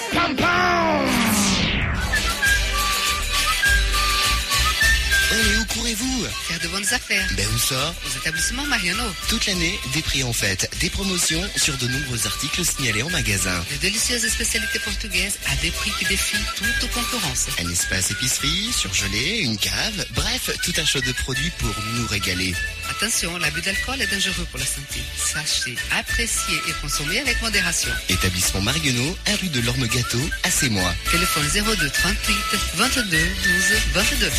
Pam pam. Mais où courez-vous? Faire de bonnes affaires. Ben où ça? Aux établissements Mariano. Toute l'année, des prix en fête, des promotions sur de nombreux articles signalés en magasin. De délicieuses spécialités portugaises à des prix qui défient toute concurrence. Un espace épicerie, surgelé, une cave, bref, tout un choix de produits pour nous régaler. Attention, l'abus d'alcool est dangereux pour la santé. Sachez, apprécier et consommer avec modération. Établissement Marguenot, 1 rue de l'Orme Gâteau, à Sémois. Téléphone 02 38 22 12 22.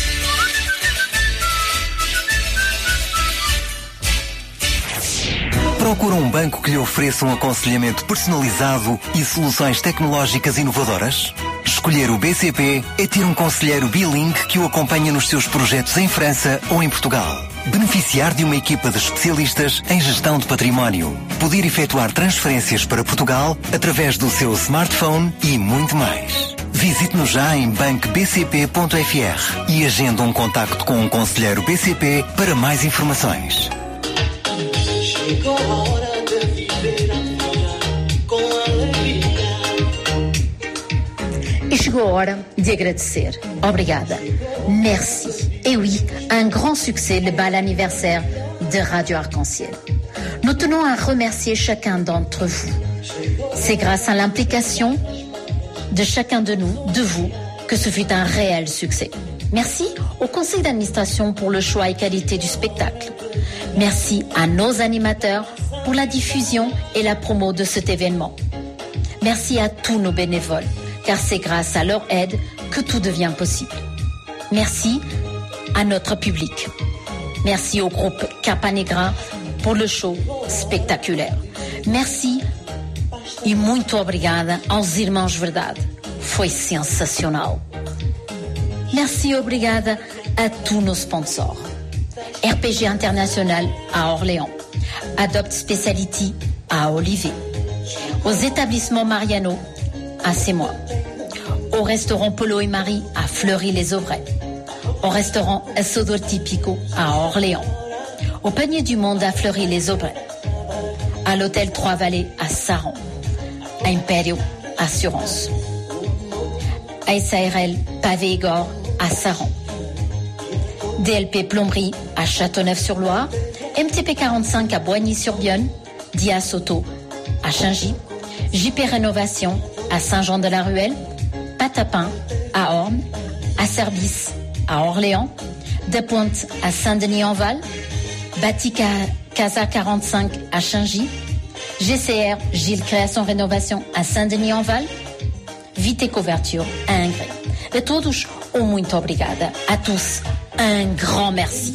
Procura banco que lhe ofereça aconselhamento personalizado e soluções tecnológicas inovadoras? Escolher o BCP é ter conselheiro bilingue que o acompanha nos seus projetos em França ou em Portugal. Beneficiar de uma equipa de especialistas em gestão de património. Poder efetuar transferências para Portugal através do seu smartphone e muito mais. Visite-nos já em bancobcp.fr e agenda contacto com conselheiro BCP para mais informações. Chegou a hora de viver a vida com alegria. E chegou a hora de agradecer. Obrigada. Merci. Et oui, un grand succès, le bal anniversaire de Radio Arc-en-Ciel. Nous tenons à remercier chacun d'entre vous. C'est grâce à l'implication de chacun de nous, de vous, que ce fut un réel succès. Merci au conseil d'administration pour le choix et qualité du spectacle. Merci à nos animateurs pour la diffusion et la promo de cet événement. Merci à tous nos bénévoles, car c'est grâce à leur aide que tout devient possible. Merci à notre public. Merci au groupe Capa Negra pour le show spectaculaire. Merci e muito obrigada aos Irmãos Verdade. Foi sensacional. Merci et obrigada à tous nos sponsors. RPG International à Orléans, Adopt Speciality à Olivet, aux établissements Mariano à Sémois, au restaurant Polo et Marie à Fleury-les-Aubrais, au restaurant Sodor Tipico à Orléans, au Panier du Monde à Fleury-les-Aubrais, à l'hôtel Trois-Vallées à Saran, à Imperio Assurance, à SARL Pavé-Igor à Saran, DLP Plomberie à Châteauneuf-sur-Loire, MTP 45 à Boigny-sur-Bionne, Dia Soto à Chingy, JP Rénovation à Saint-Jean-de-la-Ruelle, Patapin à Orne, à Serbis à Orléans, Depointe à Saint-Denis-en-Val, Batica Casa 45 à Chingy, GCR Gilles Création Rénovation à Saint-Denis-en-Val, Vite Couverture à Ingres. De todos, muito obrigada. A tous, un grand merci.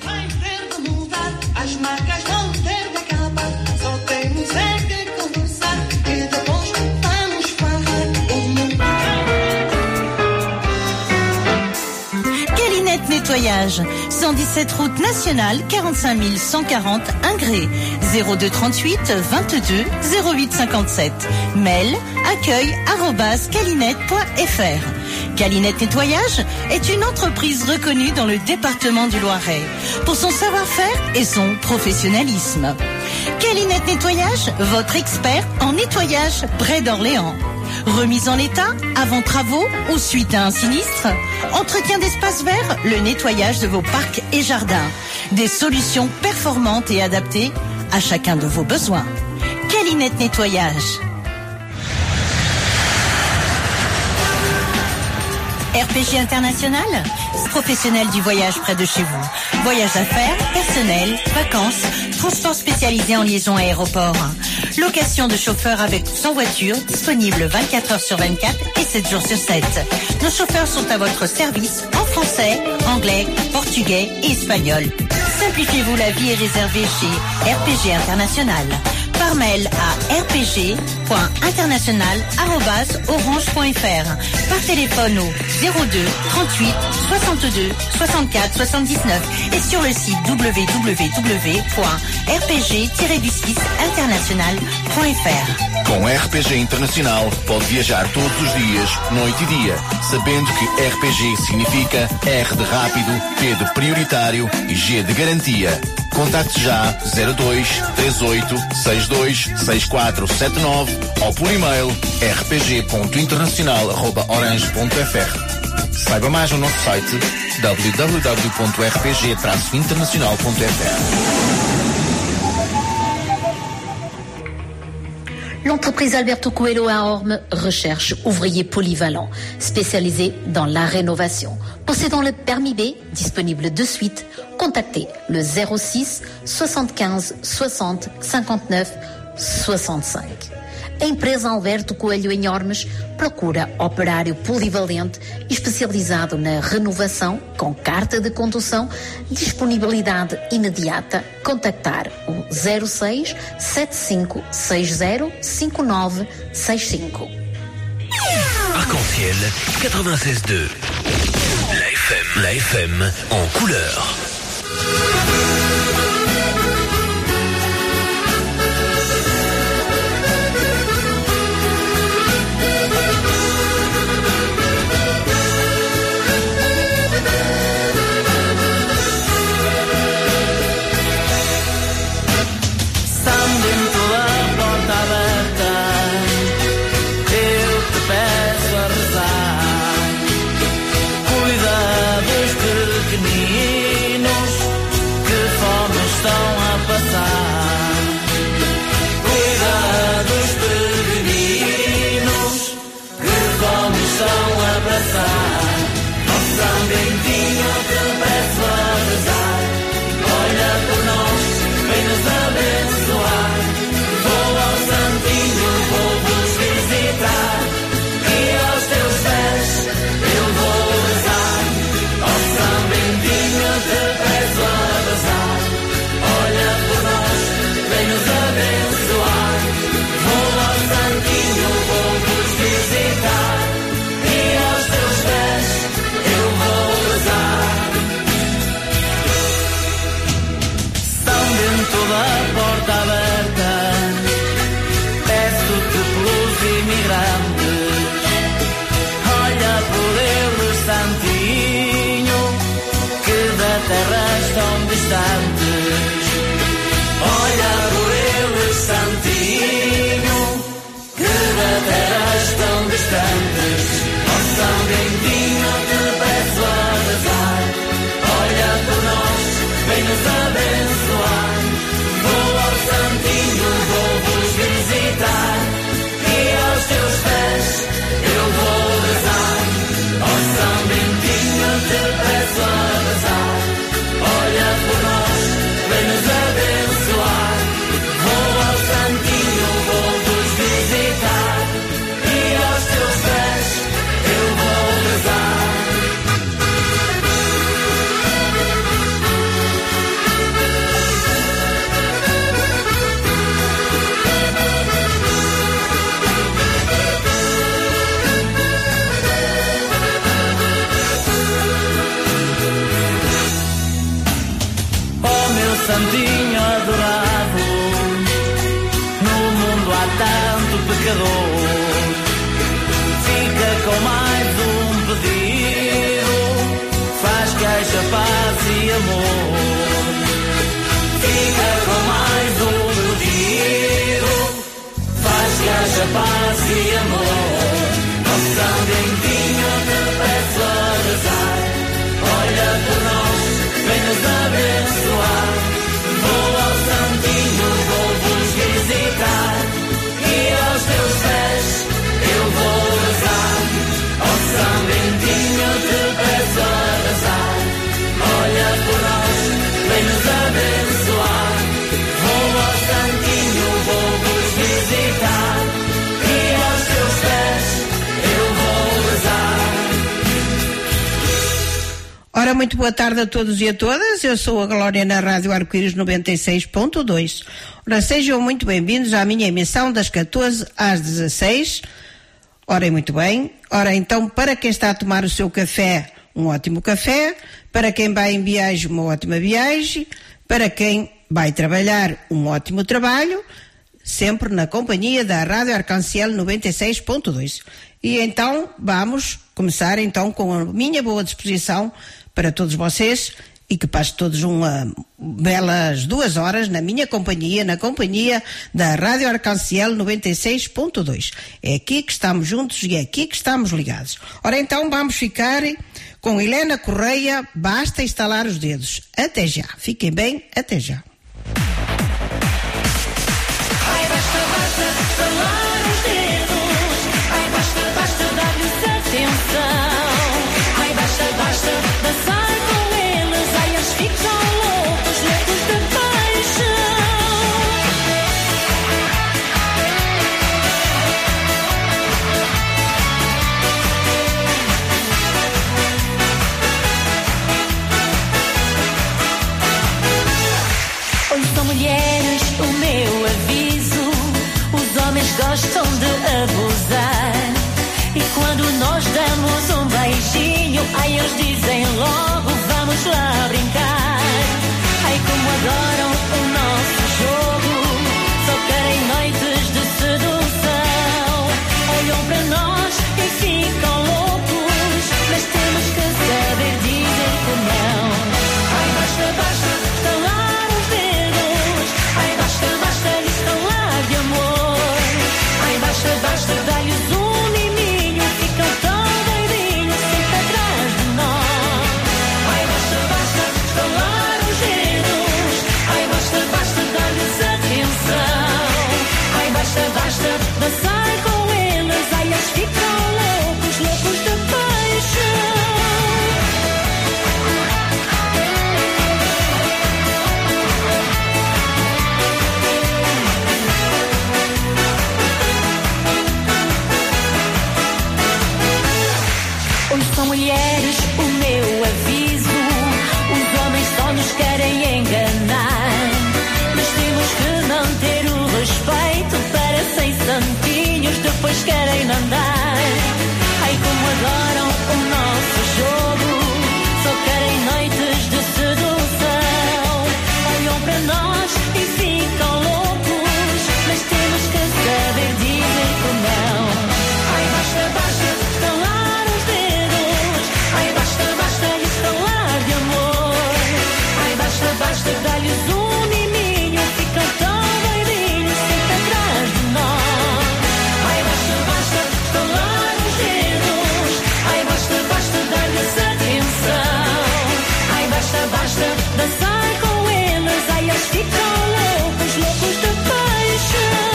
Calinette Nettoyage, 117 route nationale, 45 140 Ingré, 02 38 22 08 57. Mail accueil@calinette.fr. Calinette Nettoyage est une entreprise reconnue dans le département du Loiret pour son savoir-faire et son professionnalisme. Calinette Nettoyage, votre expert en nettoyage près d'Orléans. Remise en état, avant travaux ou suite à un sinistre. Entretien d'espaces verts, le nettoyage de vos parcs et jardins. Des solutions performantes et adaptées à chacun de vos besoins. Calinette Nettoyage. RPG International, professionnel du voyage près de chez vous. Voyage d'affaires, personnel, vacances, transport spécialisé en liaison aéroport. Location de chauffeurs avec sans voiture, disponible 24 heures sur 24 et 7 jours sur 7. Nos chauffeurs sont à votre service en français, anglais, portugais et espagnol. Simplifiez-vous la vie et réservez chez RPG International. Par mail à rpg.international@orange.fr. Par téléphone au 02 38 62 64 79 et sur le site www.rpg-international.fr. Com RPG Internacional pode viajar todos os dias, noite e dia, sabendo que RPG significa R de rápido, P de prioritário e G de garantia. Contacte já 02 38 62 6479 ou por e-mail rpg.internacional@orange.fr. Saiba mais no nosso site www.rpg-international.fr. L'entreprise Alberto Coelho à Orme recherche ouvriers polyvalents, spécialisés dans la rénovation. Possédant le permis B, disponible de suite, contactez le 06 75 60 59 65. A empresa Alberto Coelho em Ormes procura operário polivalente especializado na renovação com carta de condução, disponibilidade imediata. Contactar o 06 75 60 59 65. Arc-en-ciel 96.2. La FM en couleur. Santinho adorado, no mundo há tanto pecador. Fica com mais um pedido, faz que haja paz e amor. Fica com mais um pedido, faz que haja paz e amor. Ó São Bentinho, te peço a rezar, olha por nós, vem nos abençoar. Vou ao Santinho, vou-vos visitar, e aos teus pés eu vou rezar. Ó São Bentinho, te peço a rezar, olha por nós, vem nos abençoar. Vou ao Santinho, vou-vos visitar, e aos teus pés eu vou rezar. Ora, muito boa tarde a todos e a todas. Eu sou a Glória na Rádio Arco-Íris 96.2. Ora, sejam muito bem-vindos à minha emissão das 14 às 16. Ora, muito bem. Ora, então, para quem está a tomar o seu café, um ótimo café. Para quem vai em viagem, uma ótima viagem. Para quem vai trabalhar, um ótimo trabalho. sempre na companhia da Rádio Arcanciel 96.2. E então vamos começar então com a minha boa disposição para todos vocês e que passe todos uma belas 2 horas na minha companhia, na companhia da Rádio Arcanciel 96.2. É aqui que estamos juntos e é aqui que estamos ligados. Ora então vamos ficar com Helena Correia, Basta Estalar os Dedos. Até já. Fiquem bem, até já. Ai, basta, basta estalar os dedos. Ai, basta, basta dar-lhes atenção. Ai, basta, basta dançar com eles. Ai, eles ficam loucos, loucos de paixão. Ouçam mulheres o meu aviso, os homens gostam de abusar. E quando nós damos um beijinho, ai eles dizem logo vamos lá brincar. Ai como adoram o nosso jogo, só querem noites de sedução. Olham para nós e ficam loucos, mas temos que saber dizer que não. Ai basta, basta estalar os dedos. Ai basta, basta estalar de amor. Ai basta, basta dar-lhes um miminho, ficam tão doidinhos sempre atrás de nós. Ai basta, basta estalar os dedos. Ai basta, basta dar-lhes atenção. Ai basta, basta dançar com eles. Ai eles ficam loucos, loucos de paixão. Ouçam mulheres o meu aviso, os homens só nos querem enganar. Mas temos que manter o respeito para 100 santinhos, depois querem mandar. Ai como adoram o nosso jogo, só querem noites de sedução. Olham para nós e ficam loucos, mas temos que saber dizer que não. Ai basta, basta estalar os dedos. Ai basta, basta estalar de amor. Ai basta, basta dar-lhes um miminho, ficam tão doidinhos sempre atrás de nós. Ai basta, basta estalar os dedos. Ai basta, basta dar-lhes atenção. Ai basta, basta dançar com eles. Ai eles ficam loucos, loucos de paixão.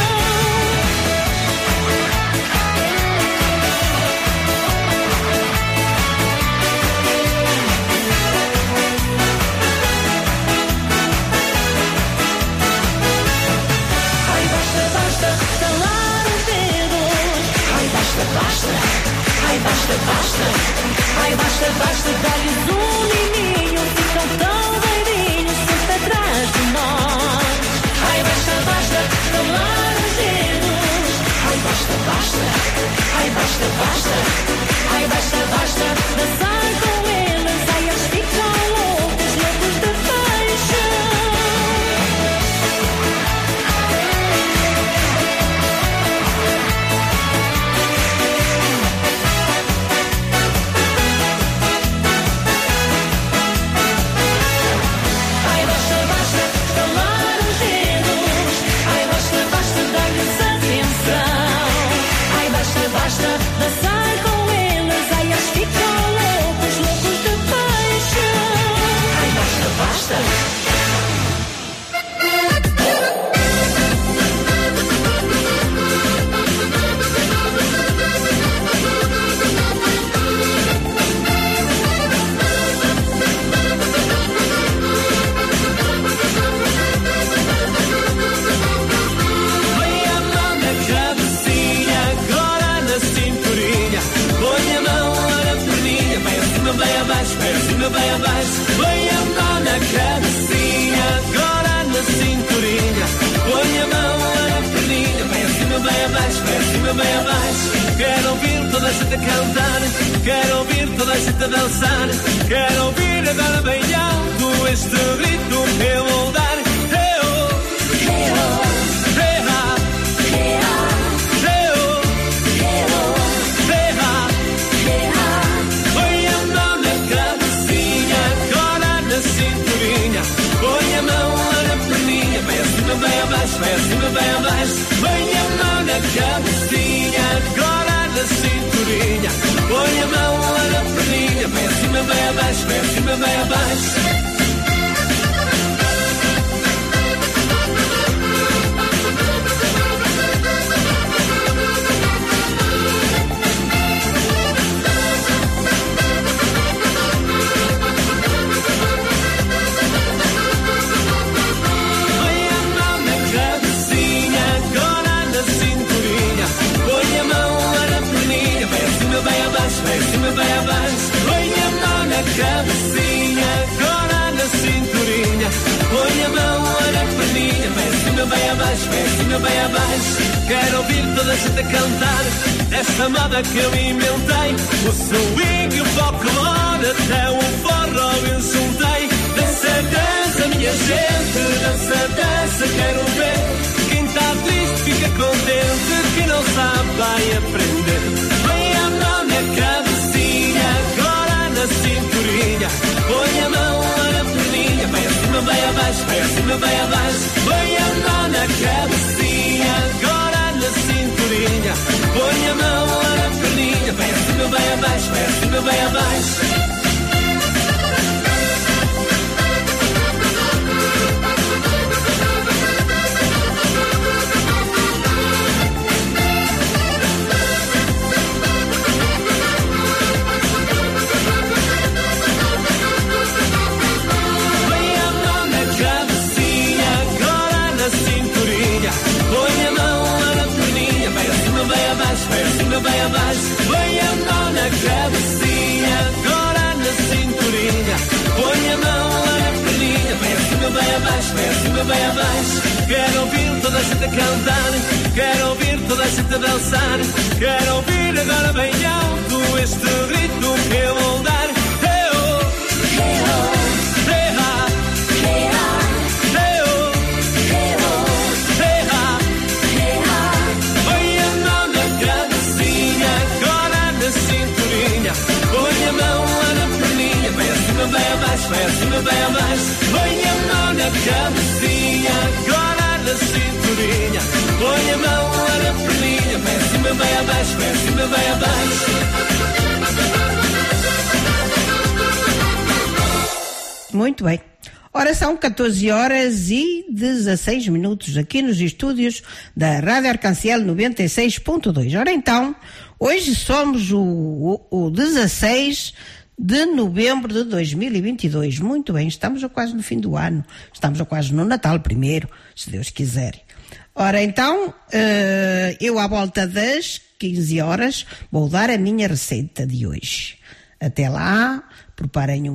Ai basta, basta estalar os dedos. Ai basta, basta. Ai basta, basta. Ai basta, basta dar-lhes um miminho, ficam tão doidinhos sempre atrás de nós. Ai basta, basta estalar os dedos. Ai basta, basta. Ai basta, basta. Ai basta, basta dançar com eles. Ai eles ficam loucos, loucos de paixão. Ai basta, basta estalar os dedos. Ai basta, basta dar-lhes atenção. Ai basta, basta dançar com eles. Ai eles ficam loucos, loucos de paixão. Ai basta, basta. Põe a mão na cabecinha, agora na cinturinha. Põe a mão lá na perninha, vai acima, vai abaixo, vai acima, vai abaixo. Põe a mão na cabecinha, agora na cinturinha. Põe a mão lá na perninha, vai acima, vai abaixo, vai acima, vai abaixo. Quero ouvir toda a gente a cantar, quero ouvir toda a gente a dançar. Quero ouvir agora bem alto este grito que eu vou dar. Hey-oh, hey-oh, hey-oh. vai acima, vai abaixo. Vai acima, vai abaixo, põe a mão na cabecinha, agora na cinturinha, põe a mão na perninha, vai acima, vai abaixo, vai acima, vai abaixo. Quero ouvir toda a gente a cantar esta moda que eu inventei, o swing, o folclore, até o forró eu juntei. Dança, dança, minha gente, dança, dança, quero ver. Quem está triste fica contente, quem não sabe vai aprender. Põe a mão na cabecinha, agora na cinturinha, põe a mão na perninha, vai acima, vai abaixo, vai acima, vai abaixo. Põe a mão na cabecinha, agora na cinturinha, põe a mão na perninha, vai acima, vai abaixo, vai acima, vai abaixo. Vai acima, vai abaixo, põe a mão na cabecinha, agora na cinturinha, põe a mão na perninha, vai acima, vai abaixo, vai acima, vai abaixo. Quero ouvir toda a gente a cantar, quero ouvir toda a gente a dançar, quero ouvir agora bem alto este ritmo que eu vou dar. Vai abaixo, vai acima, vai abaixo, põe a mão na cabecinha, agora na cinturinha, põe a mão na perninha, vai acima, vai abaixo, vai acima, vai abaixo. Muito bem. Ora, são 14 horas e 16 minutos aqui nos estúdios da Rádio Arcanciel 96.2. Ora então, hoje somos o 16 de novembro de 2022. Muito bem, estamos quase no fim do ano. Estamos quase no Natal primeiro, se Deus quiser. Ora, então, eu à volta das 15 horas vou dar a minha receita de hoje. Até lá, preparem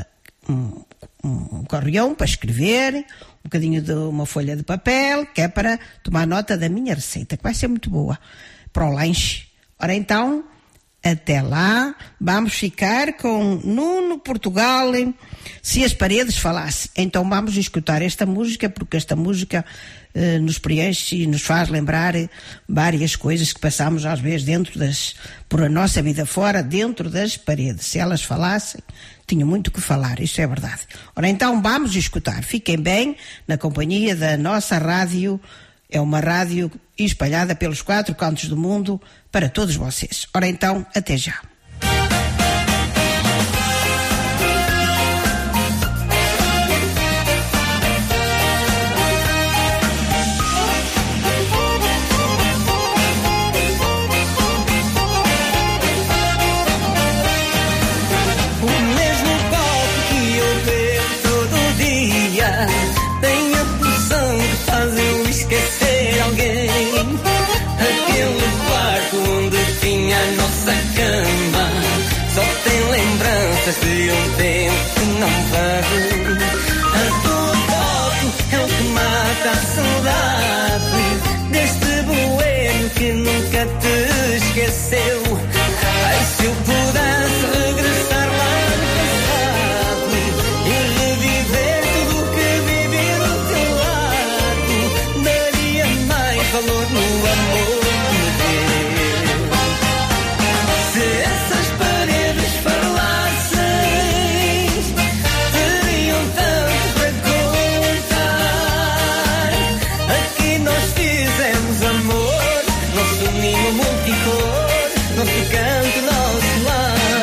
um correão para escrever, um bocadinho de uma folha de papel, que é para tomar nota da minha receita, que vai ser muito boa para o lanche. Ora, então, até lá, vamos ficar com Nuno Portugal, Se as Paredes Falassem. Então vamos escutar esta música, porque esta música nos preenche e nos faz lembrar várias coisas que passamos às vezes por a nossa vida fora, dentro das paredes. Se elas falassem, tinham muito que falar, isso é verdade. Ora então vamos escutar. Fiquem bem na companhia da nossa rádio. É uma rádio espalhada pelos 4 cantos do mundo para todos vocês. Ora então, até já. O mesmo copo que eu bebo todo dia tem a poção que faz eu esquecer alguém. Aquele quarto onde tinha a nossa cama só tem lembranças de um tempo que não vem. A tua foto é o que mata a saudade deste boêmio que nunca te esqueceu. Ai, se eu pudesse regressar lá no passado e reviver tudo o que vivi do teu lado, daria mais valor no amor que me deu. Se essas paredes falassem, teriam tanto para contar. Aqui nós fizemos amor, nosso ninho multicolor, nosso canto, nosso lar.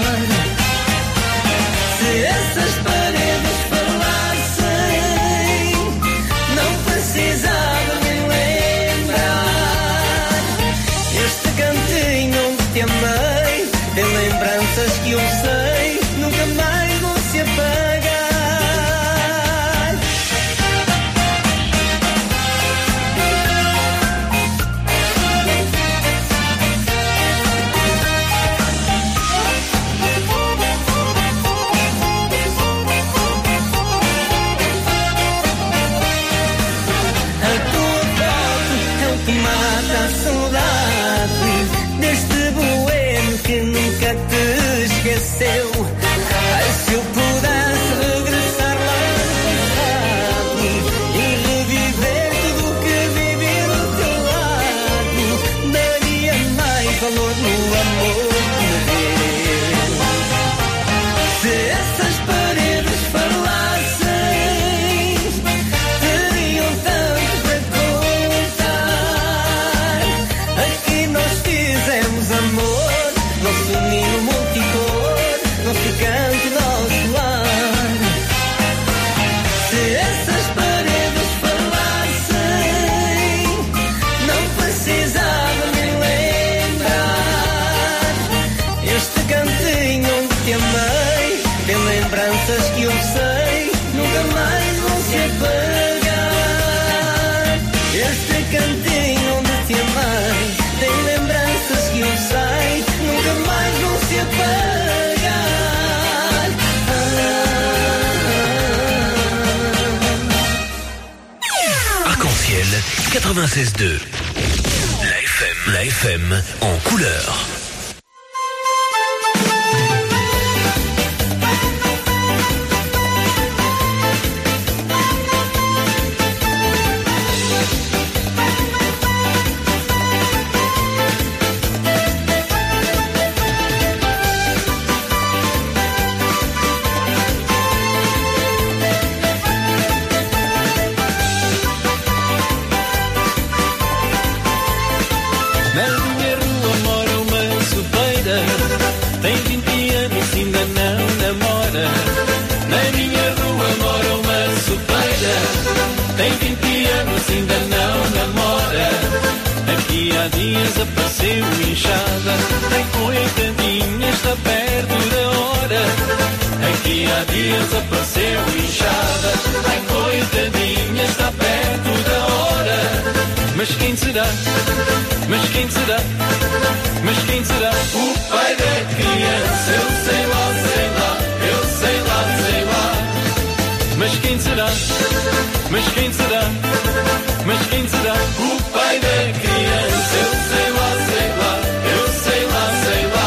96.2. La FM en couleur. Há dias apareceu inchada, tem coitadinha, está perto da hora. Aqui há dias apareceu inchada, tem coitadinha, está perto da hora. Mas quem será? Mas quem será? Mas quem será? O pai da criança, eu sei lá, sei lá, eu sei lá, sei lá. Mas quem será? Mas quem será? Mas quem será? O pai da criança, eu sei lá, sei lá, eu sei lá, sei lá.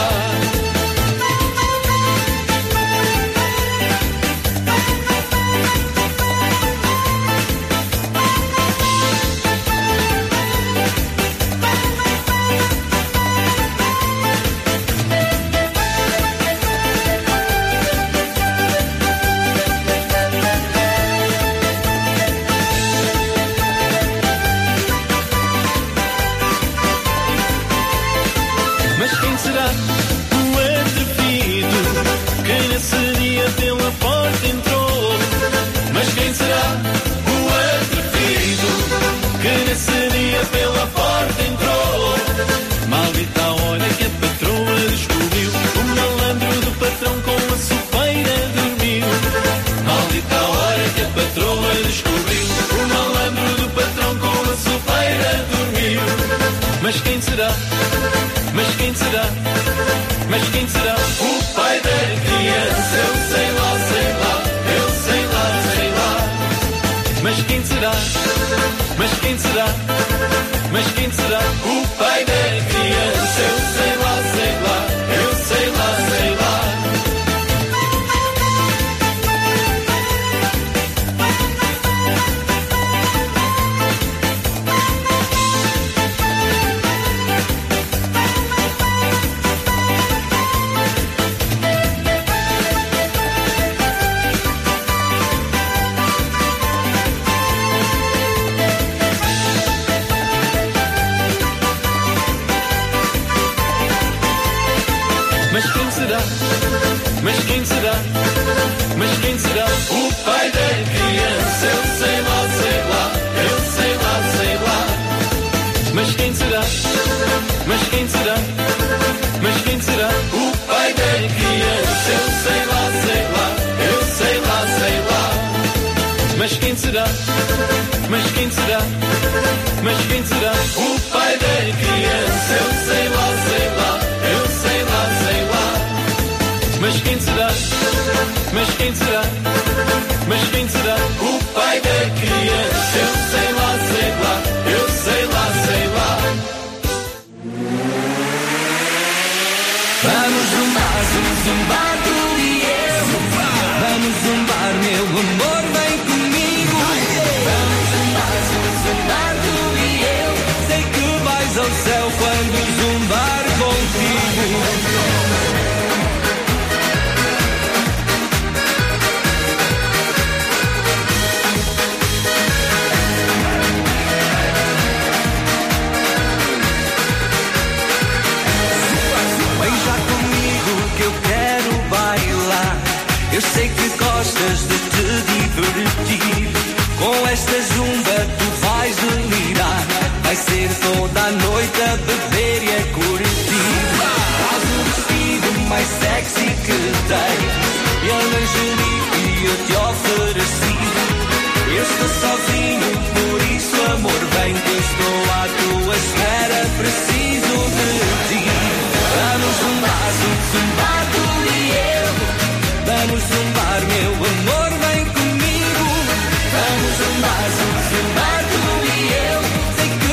Pela porta entrou. Mas quem será o atrevido que nesse dia pela porta entrou? Maldita a hora que a patroa descobriu, o malandro do patrão com a sopeira dormiu. Maldita a hora que a patroa descobriu, o malandro do patrão com a sopeira dormiu. Mas quem será? Mas quem será? Mas quem será? O pai da criança, eu sei lá, sei lá, eu sei lá, sei lá. Mas quem será? Mas quem será? Mas quem será? O pai da criança, eu sei lá, sei lá, eu sei lá, sei lá. Mas quem será? Mas quem será? O pai da criança, eu sei lá, sei lá, eu sei lá, sei lá. Mas quem será? Mas quem será? Mas quem será? O pai da criança, eu sei lá, sei lá, eu sei lá, sei lá. Mas quem será? Mas quem será? Mas quem será? O pai da criança, eu sei lá, sei lá, eu sei lá, sei lá. Mas quem será? Mas quem será? Mas quem será? O pai da criança, eu sei lá, sei lá, eu sei lá, sei lá. Vamos zumbar, zumbar tu e eu. Vamos zumbar, meu amor, vem comigo. Vamos zumbar, zumbar tu e eu. Sei que vais ao céu quando zumbar contigo. Eu sei que gostas de te divertir. Com esta zumba tu vais delirar. Vai ser toda a noite a beber e a curtir. Traz o vestido mais sexy que tens e a lingerie que eu te ofereci. Eu estou sozinho, por isso amor, vem que estou à tua espera. Preciso de ti. Vamos zumbar, zumbar tu e eu. Vamos zumbar, meu amor, vem comigo. Vamos zumbar, zumbar tu e eu. Sei que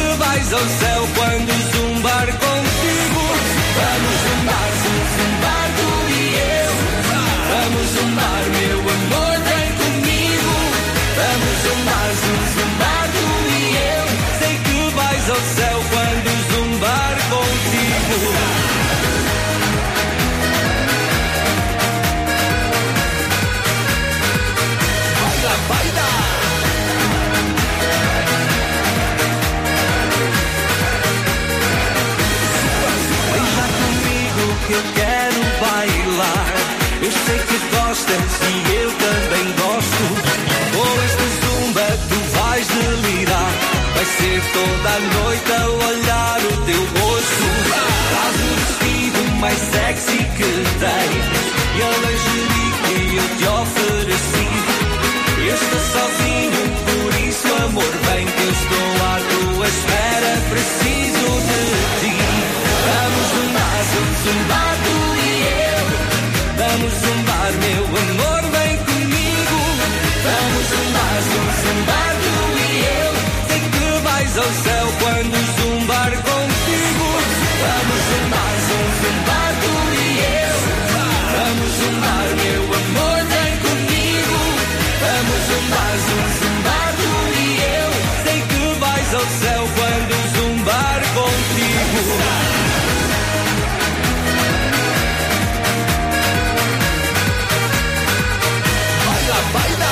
quero bailar. Eu sei que gostas e eu também gosto. Com este zumba tu vais delirar. Vai ser toda a noite a olhar o teu rosto. Traz o vestido mais sexy que tens e a lingerie que eu te ofereci. Eu estou sozinho, por isso amor, vem que eu estou à tua espera. Preciso de ti. Vamos zumbar, zumbar tu e eu. Vamos zumbar, meu amor, vem comigo. Vamos zumbar, zumbar tu e eu. Sei que vais ao céu quando zumbar contigo. Vamos zumbar, zumbar tu e eu. Vamos zumbar, meu amor, vem comigo. Vamos zumbar, zumbar tu e eu. Sei que vais ao céu quando zumbar contigo. Baila, baila.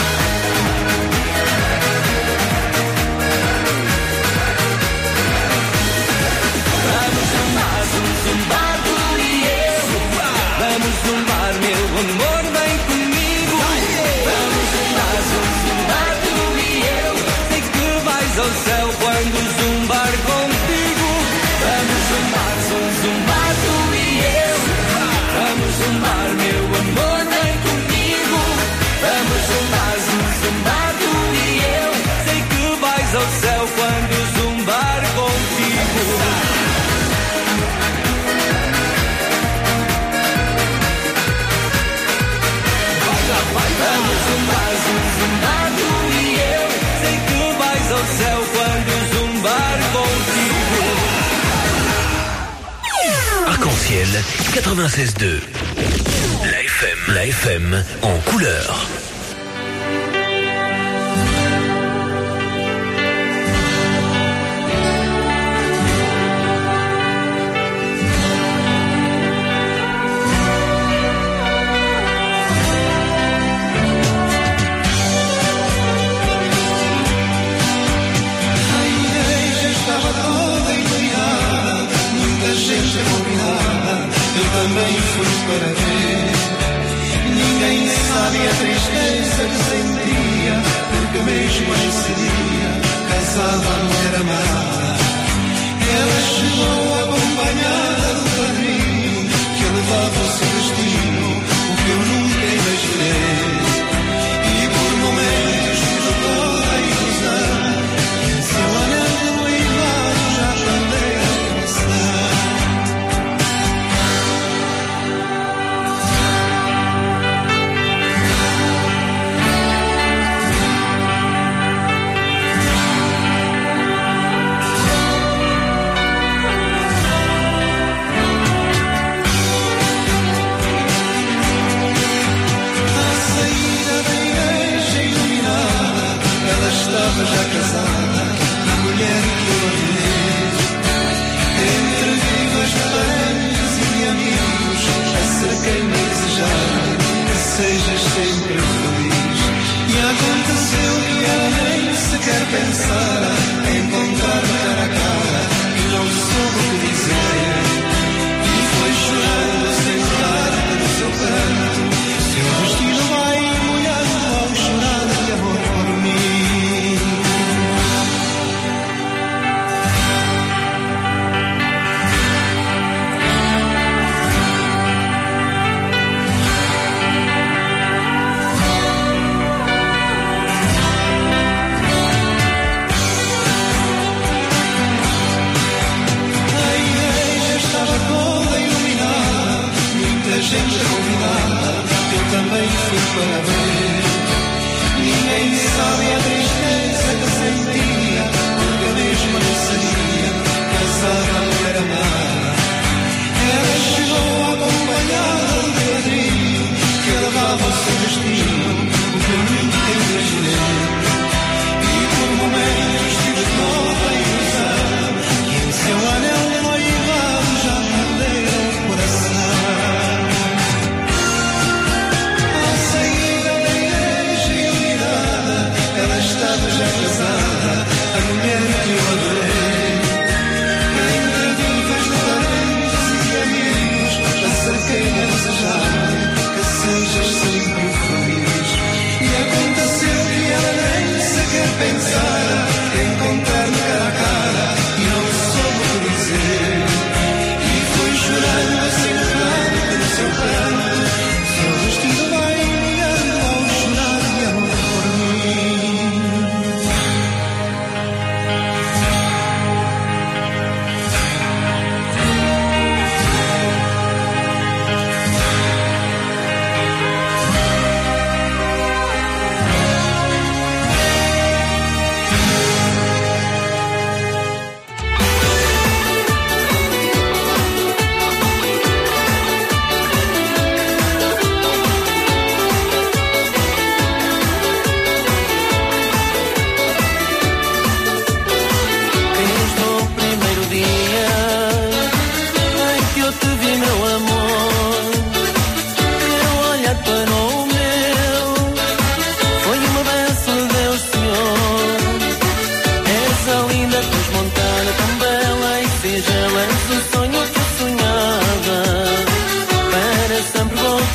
Vamos zumbar, zumbar tu e eu. Vamos zumbar, meu amor, vem comigo. Vamos zumbar, zumbar tu e eu. Sei que vais ao céu quando zumbar contigo. Vamos zumbar, zumbar tu e eu. Vamos zumbar, meu amor, vem comigo. Vamos zumbar, zumbar tu e eu. Sei que vais ao céu quando zumbar contigo. Vamos zumbar, zumbar tu e eu. Sei que vais ao céu quando zumbar contigo. Arc-en-ciel 96.2. La FM en couleur. Também fui para ver. Ninguém sabe a tristeza que sentia, porque mesmo esse dia casava a mulher amada. Ela chegou acompanhada do padrinho, que levava o seu destino, o que eu nunca imaginei. E por momentos tive toda a ilusão, e em seu anel de noivado já perdeu o coração. Estava já casada, a mulher que eu amei. Entre vivas de parentes e amigos, acerquei-me a desejar que sejas sempre feliz. E aconteceu que ela nem sequer pensara em encontrar-me cara a cara e não soube o que dizer. E foi chorando sem mudar do seu pranto. Seu vestido vai molhando ao chorar de amor por mim. Gente convidada, eu também fui para ver. Ninguém sabe a tristeza que sentia, porque mesmo nesse dia casada a mulher amada. Ela chegou acompanhada do padrinho, que levava o seu destino, o que eu nunca imaginei. E por momentos tive toda a ilusão, que em seu anel de noivado já perdeu o coração. Estava já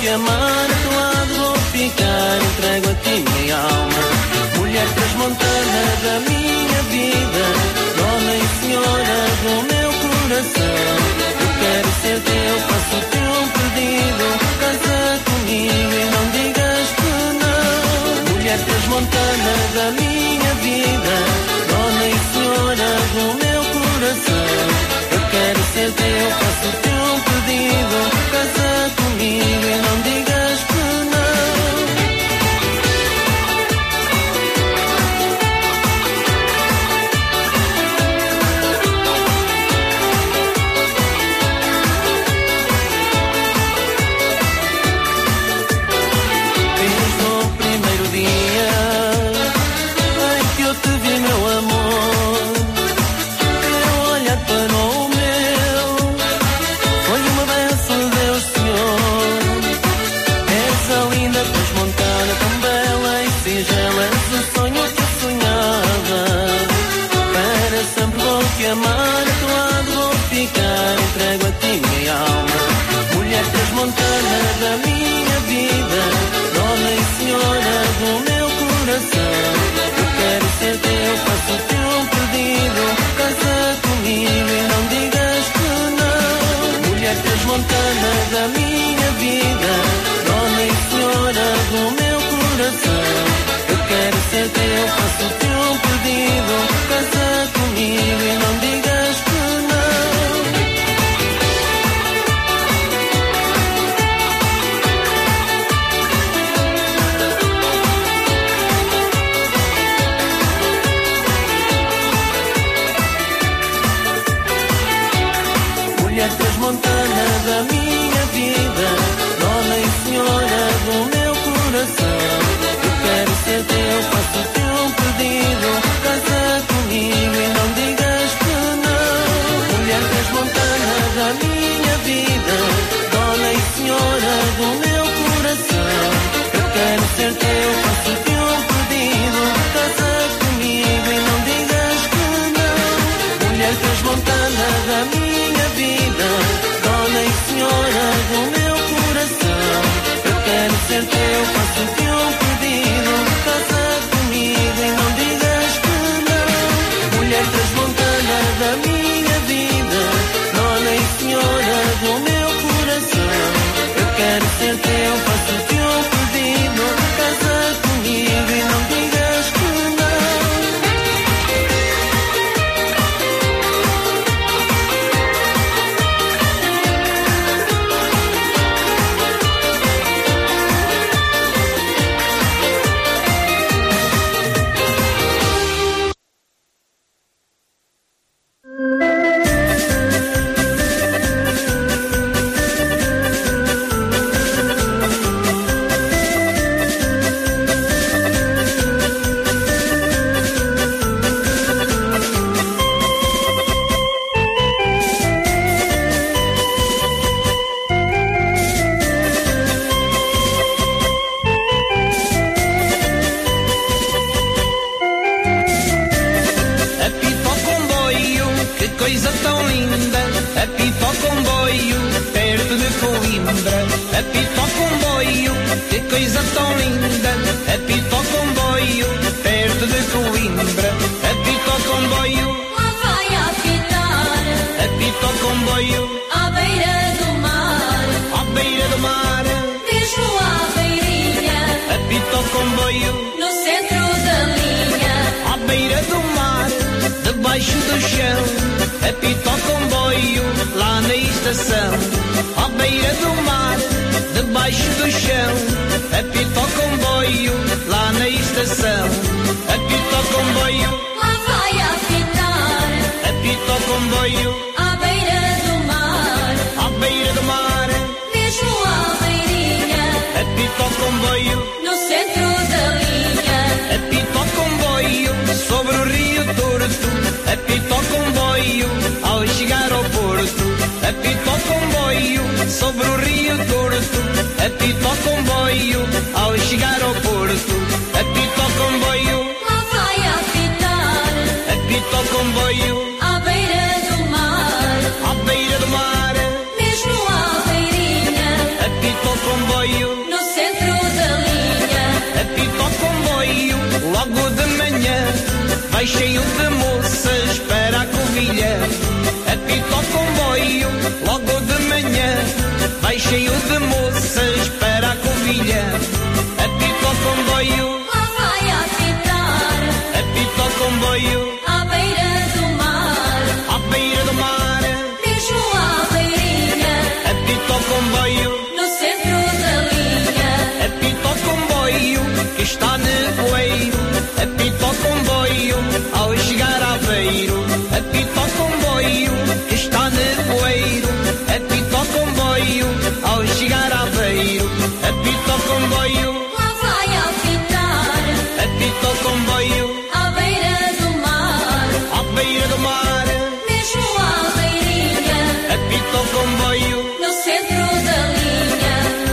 te amar, a teu lado vou ficar, entrego a ti minha alma. Mulher transmontana da minha vida, dona e senhora do meu coração. Eu quero ser teu, faço o teu pedido, casa comigo e não digas que não. Mulher transmontana da minha vida, dona e senhora do meu coração. Eu quero ser teu, faço o teu pedido, casa comigo e não digas que não. Desde o primeiro dia em que eu te vi, meu amor, eu olhar para o meu, foi uma benção de Deus, Senhor. Essa linda transmontana, tão bela e singela, és o sonho que eu sonhava. Para sempre vou te amar, a teu lado vou ficar, entrego a ti minha alma. Mulher transmontana da minha vida, dona e senhora do meu coração. Eu quero ser teu, faço o teu pedido, casa comigo e não digas que não. Mulher transmontana da minha vida, dona e senhora do meu coração. Eu quero ser teu, faço o teu pedido, casa comigo e não digas que não. Mulher transmontana da minha vida, dona e senhora do meu coração. Eu quero ser teu, faço o teu pedido, casa comigo e não digas que não. Mulher transmontana da minha vida, dona e senhora do meu coração. Eu quero ser teu, faço o teu pedido, casa comigo e não digas que não. Mulher transmontana da minha vida, dona e senhora do meu coração. Eu quero ser teu, faço o teu pedido, casa comigo e não digas que não. Mulher transmontana da minha vida, dona e senhora do meu coração. Eu quero ser teu, faço o teu pedido, casa comigo e não digas que não. Coisa tão linda, apita o comboio, perto de Coimbra. Apita o comboio, que coisa tão linda, apita o comboio, perto de Coimbra. Apita o comboio, Lá vai apitar, apita o comboio, à beira do mar, à beira do mar. mesmo à beirinha, Apita o comboio, no centro da linha, à beira do mar, debaixo do chão. Apita o comboio, lá na estação, à beira do mar, debaixo do chão. Apita o comboio, lá na estação. Apita o comboio, lá vai apitar, apita o comboio, à beira do mar, à beira do mar. mesmo à beirinha, Apita o comboio, no centro da linha, apita o comboio, sobre o Rio Torto. Apita o comboio, ao chegar ao porto. Apita o comboio, sobre o Rio Torto. Apita o comboio, ao chegar ao porto. Apita o comboio, lá vai apitar, apita o comboio, à beira do mar, à beira do mar. mesmo à beirinha, Apita o comboio, vai cheio de moças para a Covilha. Apita o comboio logo de manhã, vai cheio de moças para a Covilha. Apita o comboio, lá vai apitar. apita o comboio, À beira do mar, à beira do mar. mesmo à beirinha, Apita o comboio, no centro da linha. apita o comboio que está nevoeiro. Apita o comboio ao chegar a Aveiro. Apita o comboio que está nevoeiro. Apita o comboio ao chegar a Aveiro. Apita o comboio, Lá vai apitar. apita o comboio, À beira do mar, à beira do mar. mesmo à beirinha, Apita o comboio, no centro da linha.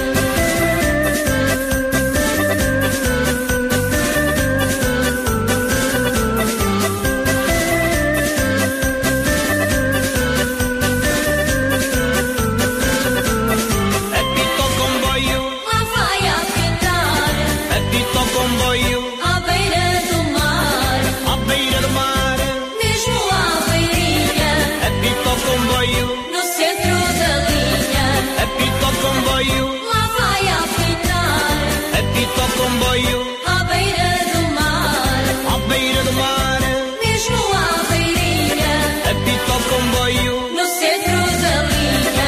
apita o comboio, Lá vai apitar. apita o comboio, À beira do mar, à beira do mar. mesmo à beirinha, Apita o comboio, no centro da linha. apita o comboio, Lá vai apitar. apita o comboio, À beira do mar, à beira do mar. mesmo à beirinha, Apita o comboio, no centro da linha.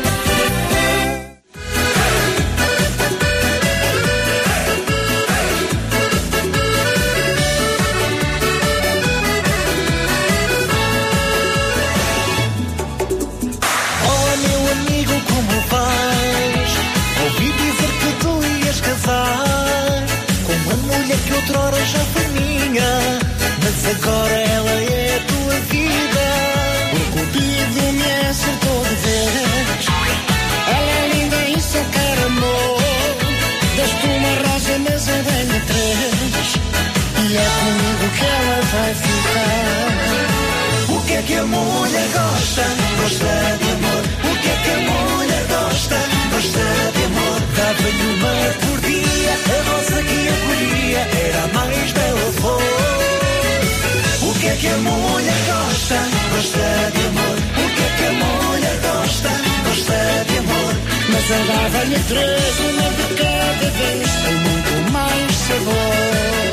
Olá meu amigo, como vais? Ouvi dizer que tu ias casar com uma mulher que outrora já foi minha, mas agora ela é a tua vida. O cupido me acertou de vez. Ela é linda e só quer amor. Deste uma rosa, mas eu dei-lhe três. E é comigo que ela vai ficar. O que é que a mulher gosta? Gosta de amor. O que é que a mulher gosta? Gosta de amor. Dava-lhe uma por dia, a rosa que eu colhia era a mais bela flor. O que é que a mulher gosta? Gosta de amor. O que é que a mulher gosta? Gosta de amor. Mas eu dava-lhe três, uma de cada vez, tem muito mais sabor.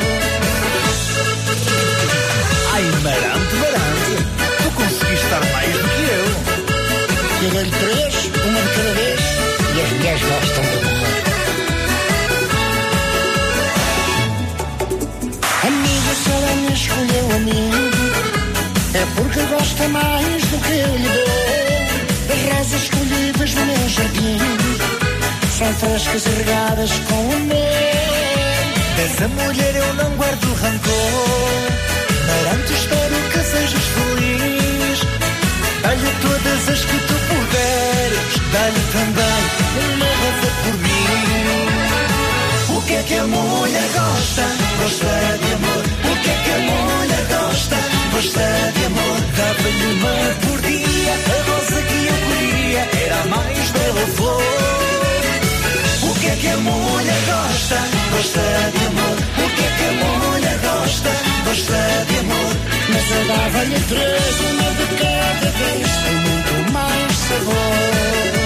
Ai, Marante, Marante, tu conseguiste dar mais do que eu. Eu dei-lhe três, uma de cada vez, e as mulheres gostam de amor. Amigo, se ela me escolheu a mim, é porque gosta mais do que eu lhe dou. As rosas escolhidas no meu jardim são frescas e regadas com amor. Dessa mulher eu não guardo rancor. Marante, espero que sejas feliz. Dá-lhe todas as que tu puderes. Dá-lhe também uma rosa por mim. O que é que a mulher gosta? Gosta de amor. O que é que a mulher gosta? Gosta de amor. Dava-lhe uma por dia, a rosa que eu colhia era a mais bela flor. O que é que a mulher gosta? Gosta de amor. O que é que a mulher gosta? Gosta de amor. Mas eu dava-lhe três, uma de cada vez, tem muito mais sabor.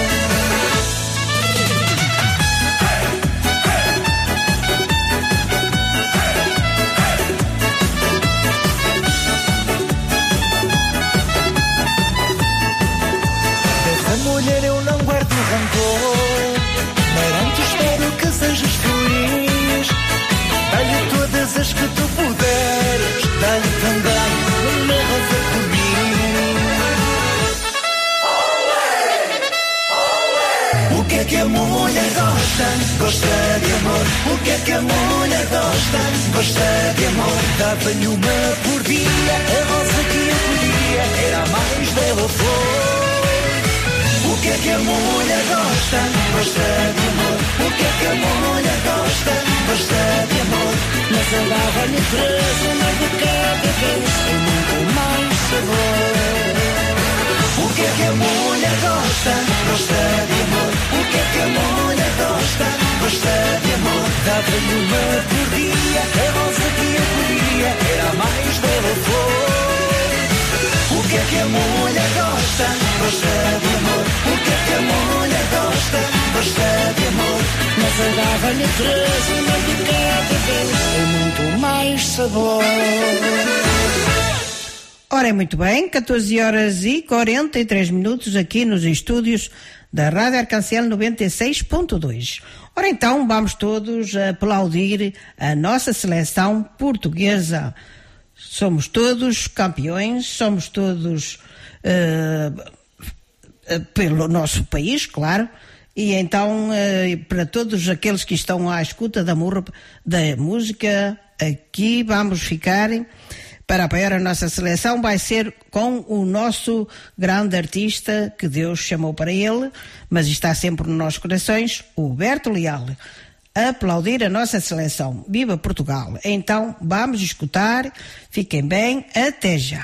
Dessa mulher eu não guardo rancor. Marante, espero que sejas feliz. Dá-lhe todas as que tu puderes. Dá-lhe também uma rosa por mim. O que é que a mulher gosta? Gosta de amor. O que é que a mulher gosta? Gosta de amor. Dava-lhe uma por dia, a rosa que eu colhia era a mais bela flor. O que é que a mulher gosta? Gosta de amor. O que é que a mulher gosta? Gosta de amor. Mas eu dava-lhe três, uma de cada vez, tem muito mais sabor. O que é que a mulher gosta? Gosta de amor. O que é que a mulher gosta? Gosta de amor. Dava-lhe uma por dia, a rosa que eu colhia era a mais bela que a mulher gosta? Gosta de amor. O que é que a mulher gosta? Gosta de amor. Não se dava-lhe preço, mas de cada vez tem muito mais sabor. Ora, é muito bem, 14 horas e 43 minutos aqui nos estúdios da Rádio Arcanciel 96.2. Ora então, vamos todos aplaudir a nossa seleção portuguesa. Somos todos campeões, somos todos pelo nosso país, claro, e então para todos aqueles que estão à escuta da música, aqui vamos ficar para apoiar a nossa seleção. Vai ser com o nosso grande artista que Deus chamou para ele, mas está sempre nos nossos corações, o Berto Leal. Aplaudir a nossa seleção. Viva Portugal! Então vamos escutar, fiquem bem, até já.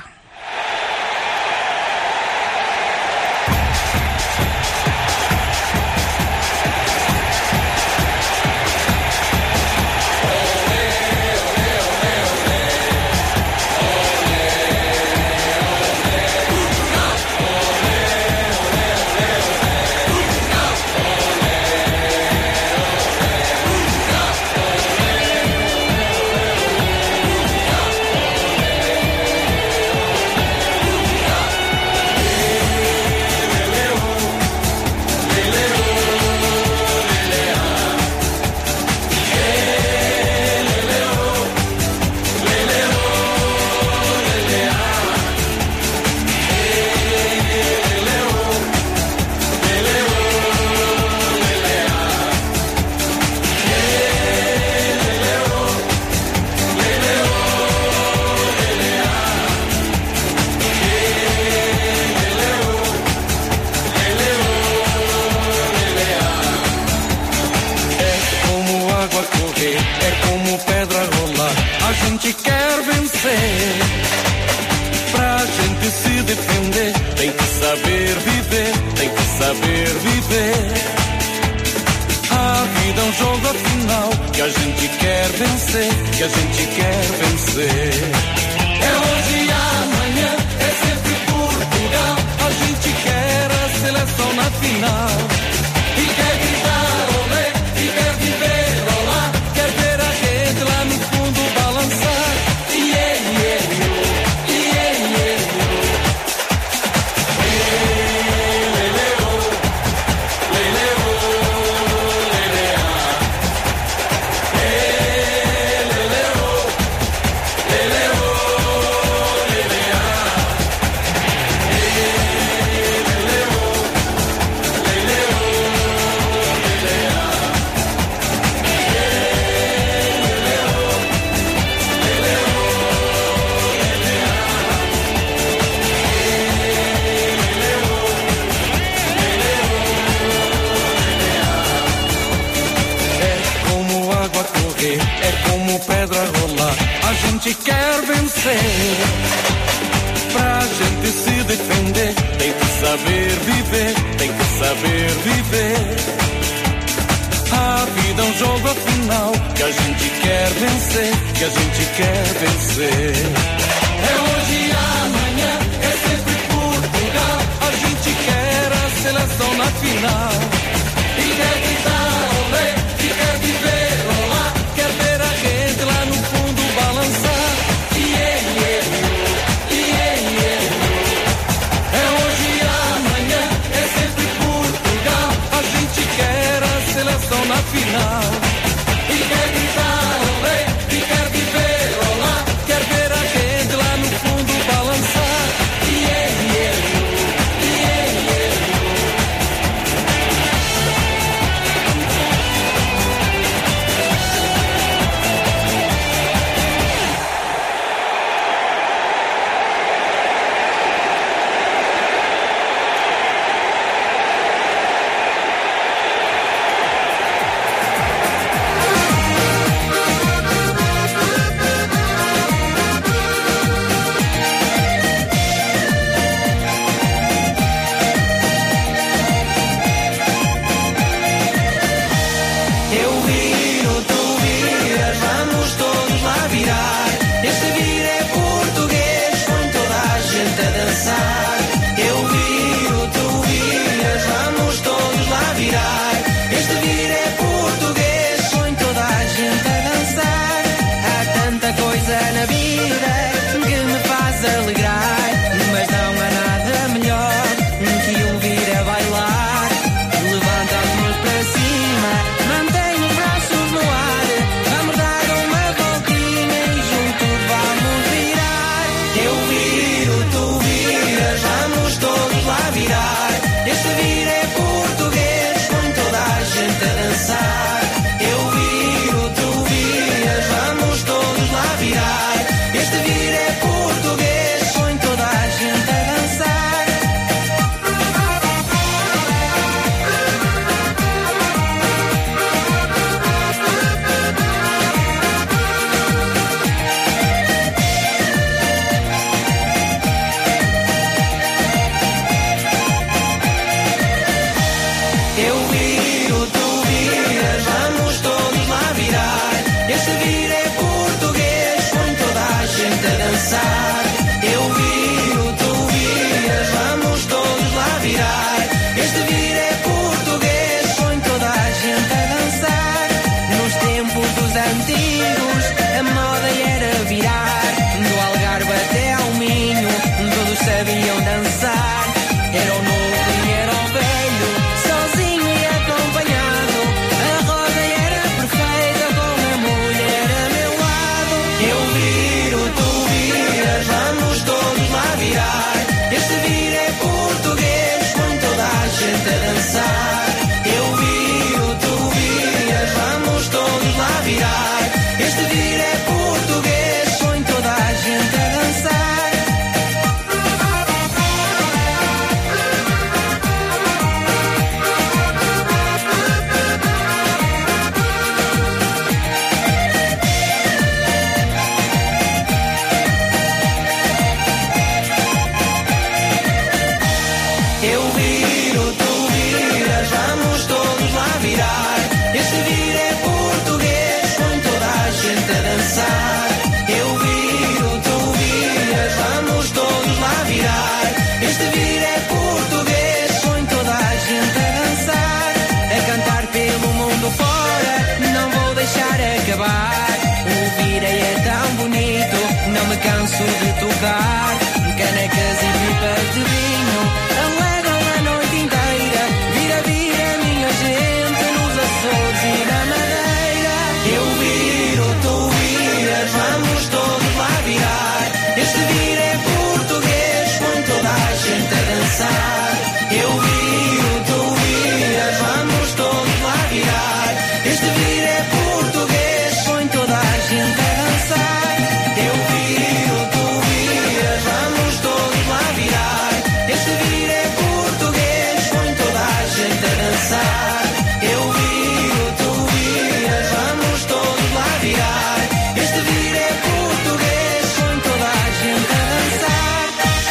canso de tocar canecas e pipas de vinho, alegram a noite inteira. Vira, vira, minha gente, nos Açores e na Madeira. Eu viro, tu viras, vamos todos lá virar. Este vir é português, com toda a gente a dançar. Eu viro, tu viras, vamos todos lá virar. Este vir é português, com toda a gente a dançar. Eu viro, tu viras, vamos todos lá virar. Este vir é português, com toda a gente a dançar. Eu viro, tu viras, vamos todos lá virar. Este vir é português, com toda a gente a dançar.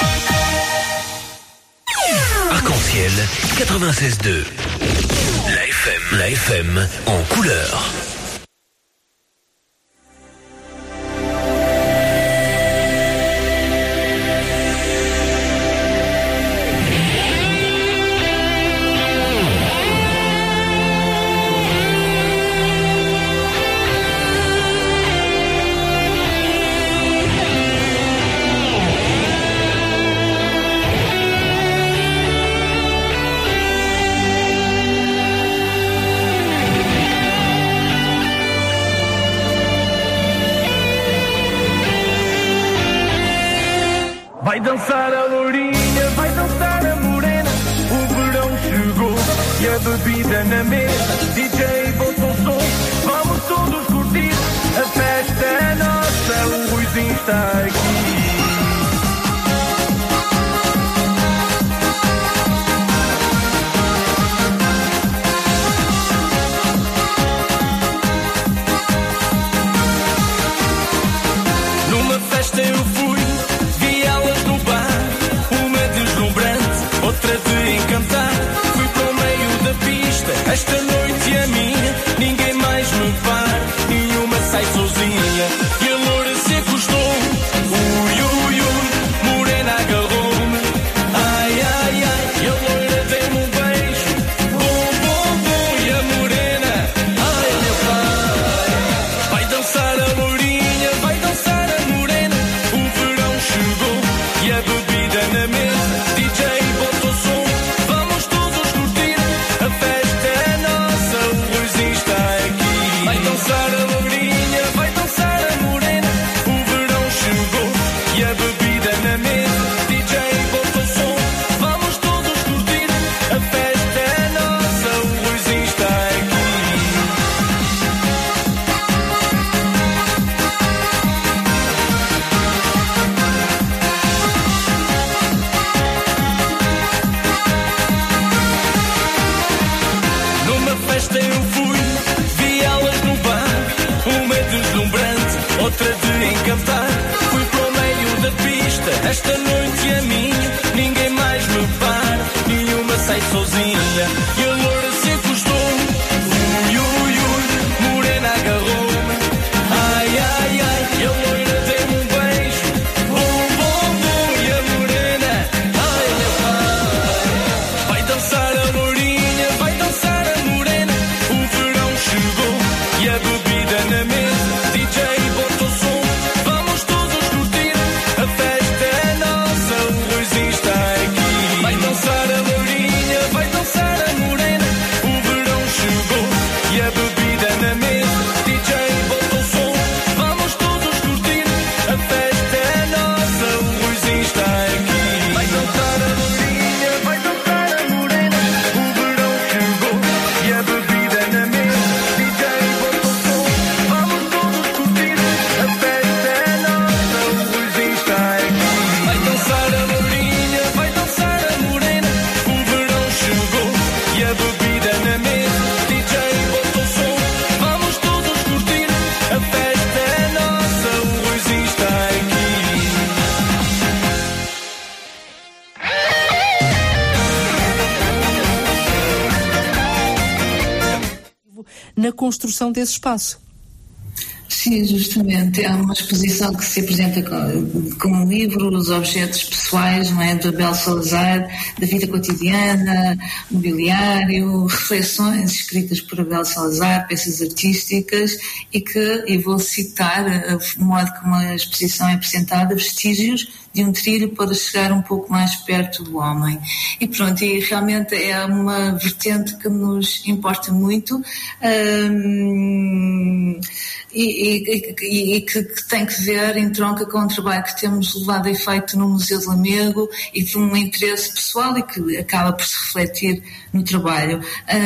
Arc-en-ciel 96.2. La FM en couleur. Vai dançar a lourinha, vai dançar a morena. O verão chegou e a bebida na mesa. DJ, bota o som, vamos todos curtir. A festa é nossa, o Ruizinho está aqui. Numa festa eu fui, vi elas no bar, uma deslumbrante, outra de encantar. Fui para o meio da pista, esta noite é minha, ninguém mais me para, nenhuma sai sozinha. E a loura se encostou, ui, ui, ui, morena agarrou-me, ai, ai, ai, e a loira deu-me um beijo, bom, bom, bom, e a morena, ai, meu pai. Vai dançar a lourinha, vai dançar a morena, o verão chegou e a bebida na mesa. DJ, bota o som, vamos todos curtir, a festa é nossa, o Ruizinho está aqui. Vai dançar a lourinha, vai dançar a morena, o verão chegou e a bebida na mesa. DJ, bota o som, vamos todos curtir, a festa é nossa, o Ruizinho está aqui. Numa festa eu fui, vi elas no bar, uma deslumbrante, outra de encantar. Fui para o meio da pista, esta noite é minha, ninguém mais me para, nenhuma sai sozinha. E a loura se encostou, ui, ui, ui, morena agarrou-me, ai, ai, ai, e a loira deu-me um beijo, bom, bom, bom, e a morena, ai, meu pai. Vai dançar a lourinha, vai dançar a morena, o verão chegou e a bebida na mesa. DJ, bota o som, vamos todos curtir, a festa é nossa, o Ruizinho está aqui. Vai dançar a lourinha, vai dançar a morena, o verão chegou e a bebida na mesa. DJ, bota o som, vamos todos curtir, a festa é nossa, o Ruizinho está aqui. Vai dançar a lourinha, vai dançar a morena, o verão chegou e a bebida na mesa. DJ, bota o som, vamos todos curtir, a festa é nossa, o Ruizinho está aqui. Vai dançar a lourinha, vai dançar a morena, o verão chegou e a bebida na mesa. DJ, bota o som, vamos todos curtir, a festa é nossa, o Ruizinho está aqui. Na construção desse espaço. Sim, justamente. É uma exposição que se apresenta com um livro, os objetos pessoais, não é, do Abel Salazar, da vida cotidiana, mobiliário, reflexões escritas por Abel Salazar, peças artísticas, e vou citar o modo como a exposição é apresentada, vestígios de um trilho para chegar um pouco mais perto do homem. E pronto, e realmente é uma vertente que nos importa muito, e que tem que ver, entronca com um trabalho que temos levado a efeito no Museu de Lamego e de um interesse pessoal e que acaba por se refletir no trabalho.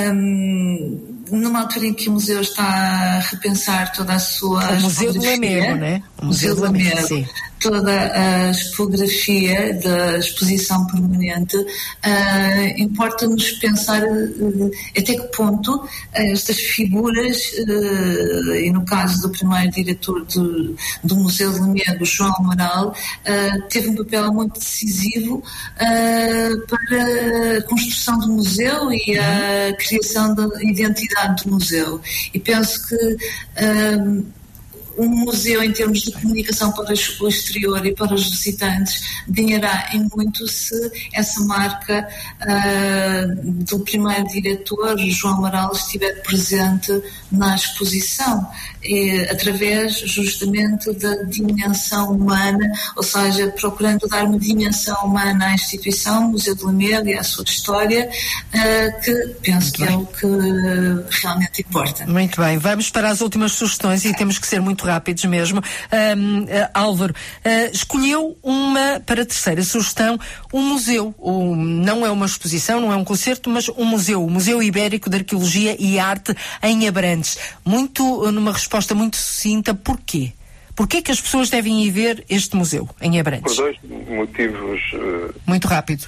Numa altura em que o museu está a repensar toda a sua... O Museu de Lamego, não é? O Museu de Lamego, sim. Toda a expografia da exposição permanente, importa-nos pensar até que ponto estas figuras, e no caso do primeiro diretor do Museu de Lamego, João Amaral, teve um papel muito decisivo para a construção do museu e a criação da identidade do museu. E penso que um museu, em termos de comunicação para o exterior e para os visitantes, ganhará em muito se essa marca do primeiro diretor, João Amaral, estiver presente na exposição, através justamente da dimensão humana, ou seja, procurando dar uma dimensão humana à instituição, Museu de Lamego e à sua história, que penso que é o que realmente importa. Muito bem, vamos para as últimas sugestões e temos que ser muito rápidos mesmo. Álvaro, escolheu para a terceira sugestão um museu, não é uma exposição, não é um concerto, mas um museu, o Museu Ibérico de Arqueologia e Arte em Abrantes. Numa resposta muito sucinta, porquê? Porquê que as pessoas devem ir ver este museu em Abrantes? Por dois motivos muito rápido.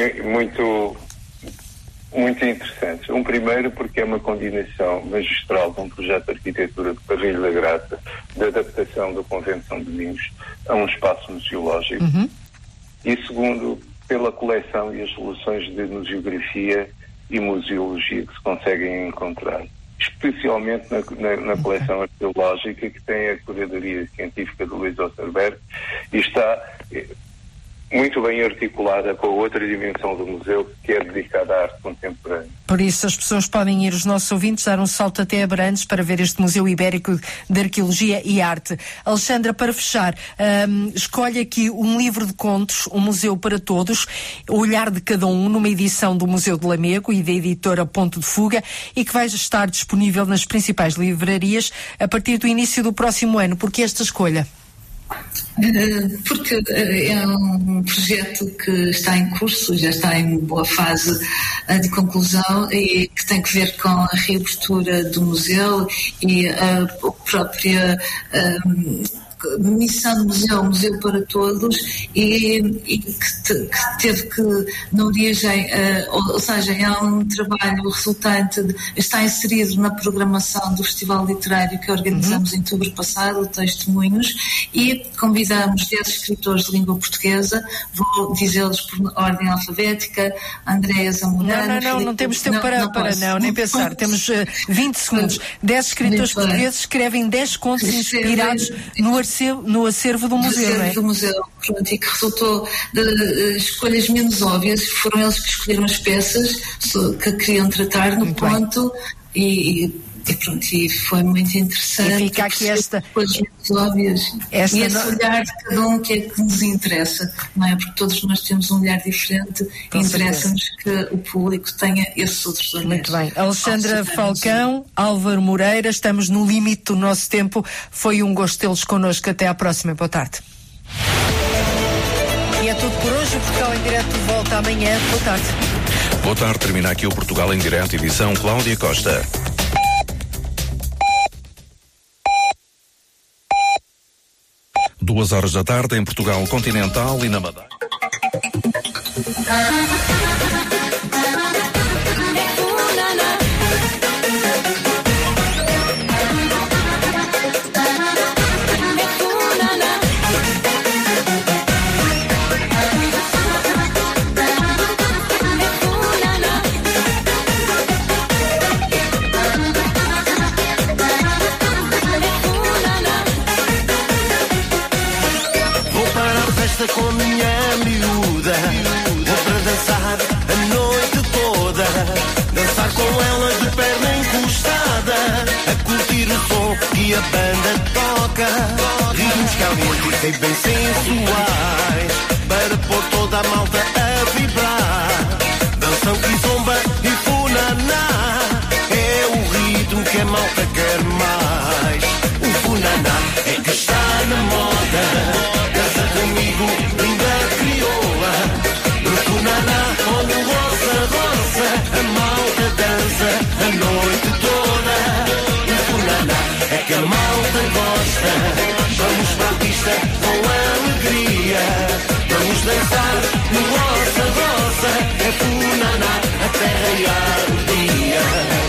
Muito interessantes. Um primeiro porque é uma combinação magistral de um projeto de arquitetura de Parrilho da Graça, de adaptação do Convento de São Domingos a um espaço museológico. E segundo, pela coleção e as soluções de museografia e museologia que se conseguem encontrar, especialmente na coleção arqueológica, que tem a curadoria científica de Luís Osterberg e está muito bem articulada com a outra dimensão do museu, que é dedicada à arte contemporânea. Por isso as pessoas podem ir, os nossos ouvintes, dar um salto até Abrantes para ver este Museu Ibérico de Arqueologia e Arte. Alexandra, para fechar, escolhe aqui um livro de contos, Um Museu para Todos, o olhar de cada um, numa edição do Museu de Lamego e da editora Ponto de Fuga, e que vai estar disponível nas principais livrarias a partir do início do próximo ano. Por que esta escolha? Porque é um projeto que está em curso, já está em boa fase de conclusão e que tem que ver com a reabertura do museu e a própria missão do museu, o Museu para Todos, e que teve que, na origem, ou seja, é um trabalho resultante, está inserido na programação do Festival Literário que organizamos em outubro passado, Testemunhos, e convidamos 10 escritores de língua portuguesa, vou dizê-los por ordem alfabética: Andréa Zamorano. Não temos tempo nem pensar, temos 20 segundos. 10 escritores portugueses escrevem 10 contos inspirados no acervo do museu, não é? Do museu, pronto, e que resultou de escolhas menos óbvias. Foram eles que escolheram as peças que queriam tratar no ponto e pronto, e foi muito interessante. E fica aqui coisas menos óbvias. E esse olhar de cada um, que é que nos interessa, não é? Porque todos nós temos um olhar diferente e interessa-nos que o público tenha esses outros olhares. Muito bem. Alexandra Falcão, Álvaro Moreira, estamos no limite do nosso tempo. Foi um gosto tê-los connosco. Até à próxima. Boa tarde. E é tudo por hoje. O Portugal em Direto volta amanhã. Boa tarde. Boa tarde. Termina aqui o Portugal em Direto, edição Cláudia Costa. 2 horas da tarde em Portugal continental e na Madeira. Na que a banda toca, ritmos calientes e bem sensuais, para pôr toda a malta a vibrar. Dançam kizomba e funaná, é o ritmo que a malta quer mais. O funaná é que está na moda, dança comigo, linda crioula. No funaná, onde roça, roça, a malta dança a noite toda. O funaná é que a malta gosta, vamos para a pista com alegria. Vamos dançar no roça, roça, é funaná até raiar o dia.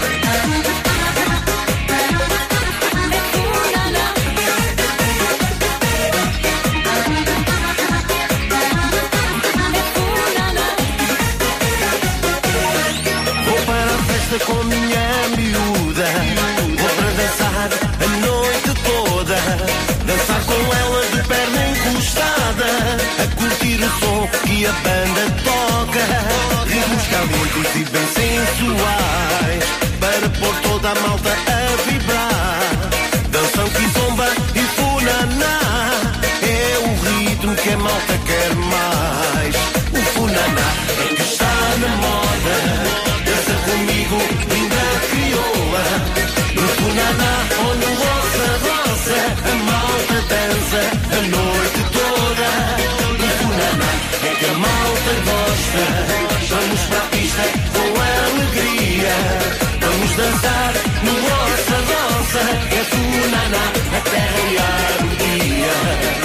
Com minha miúda, vou para dançar a noite toda, dançar com ela de perna encostada, a curtir o som que a banda toca, ritmos calientes e bem sensuais, para pôr toda a malta a vibrar. Dançam kizomba e funaná, é o ritmo que a malta quer mais. O funaná é que está na moda, dança comigo, linda crioula. No funaná, onde roça, roça, a malta dança a noite toda. No funaná é que a malta gosta, vamos para a pista com alegria. Vamos dançar no roça, roça, é funaná até raiar o dia.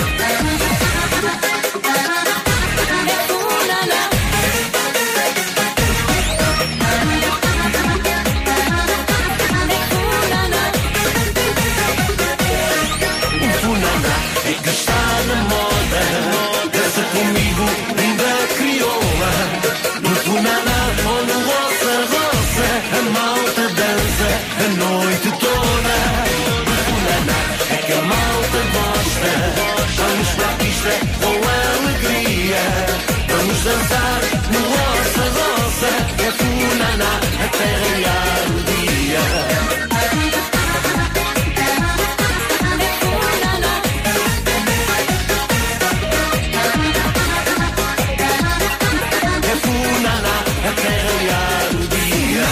A noite toda, o funaná é que a malta gosta. Vamos para a pista com alegria. Vamos dançar no roça, roça, é funaná até raiar o dia. É funaná até raiar o dia.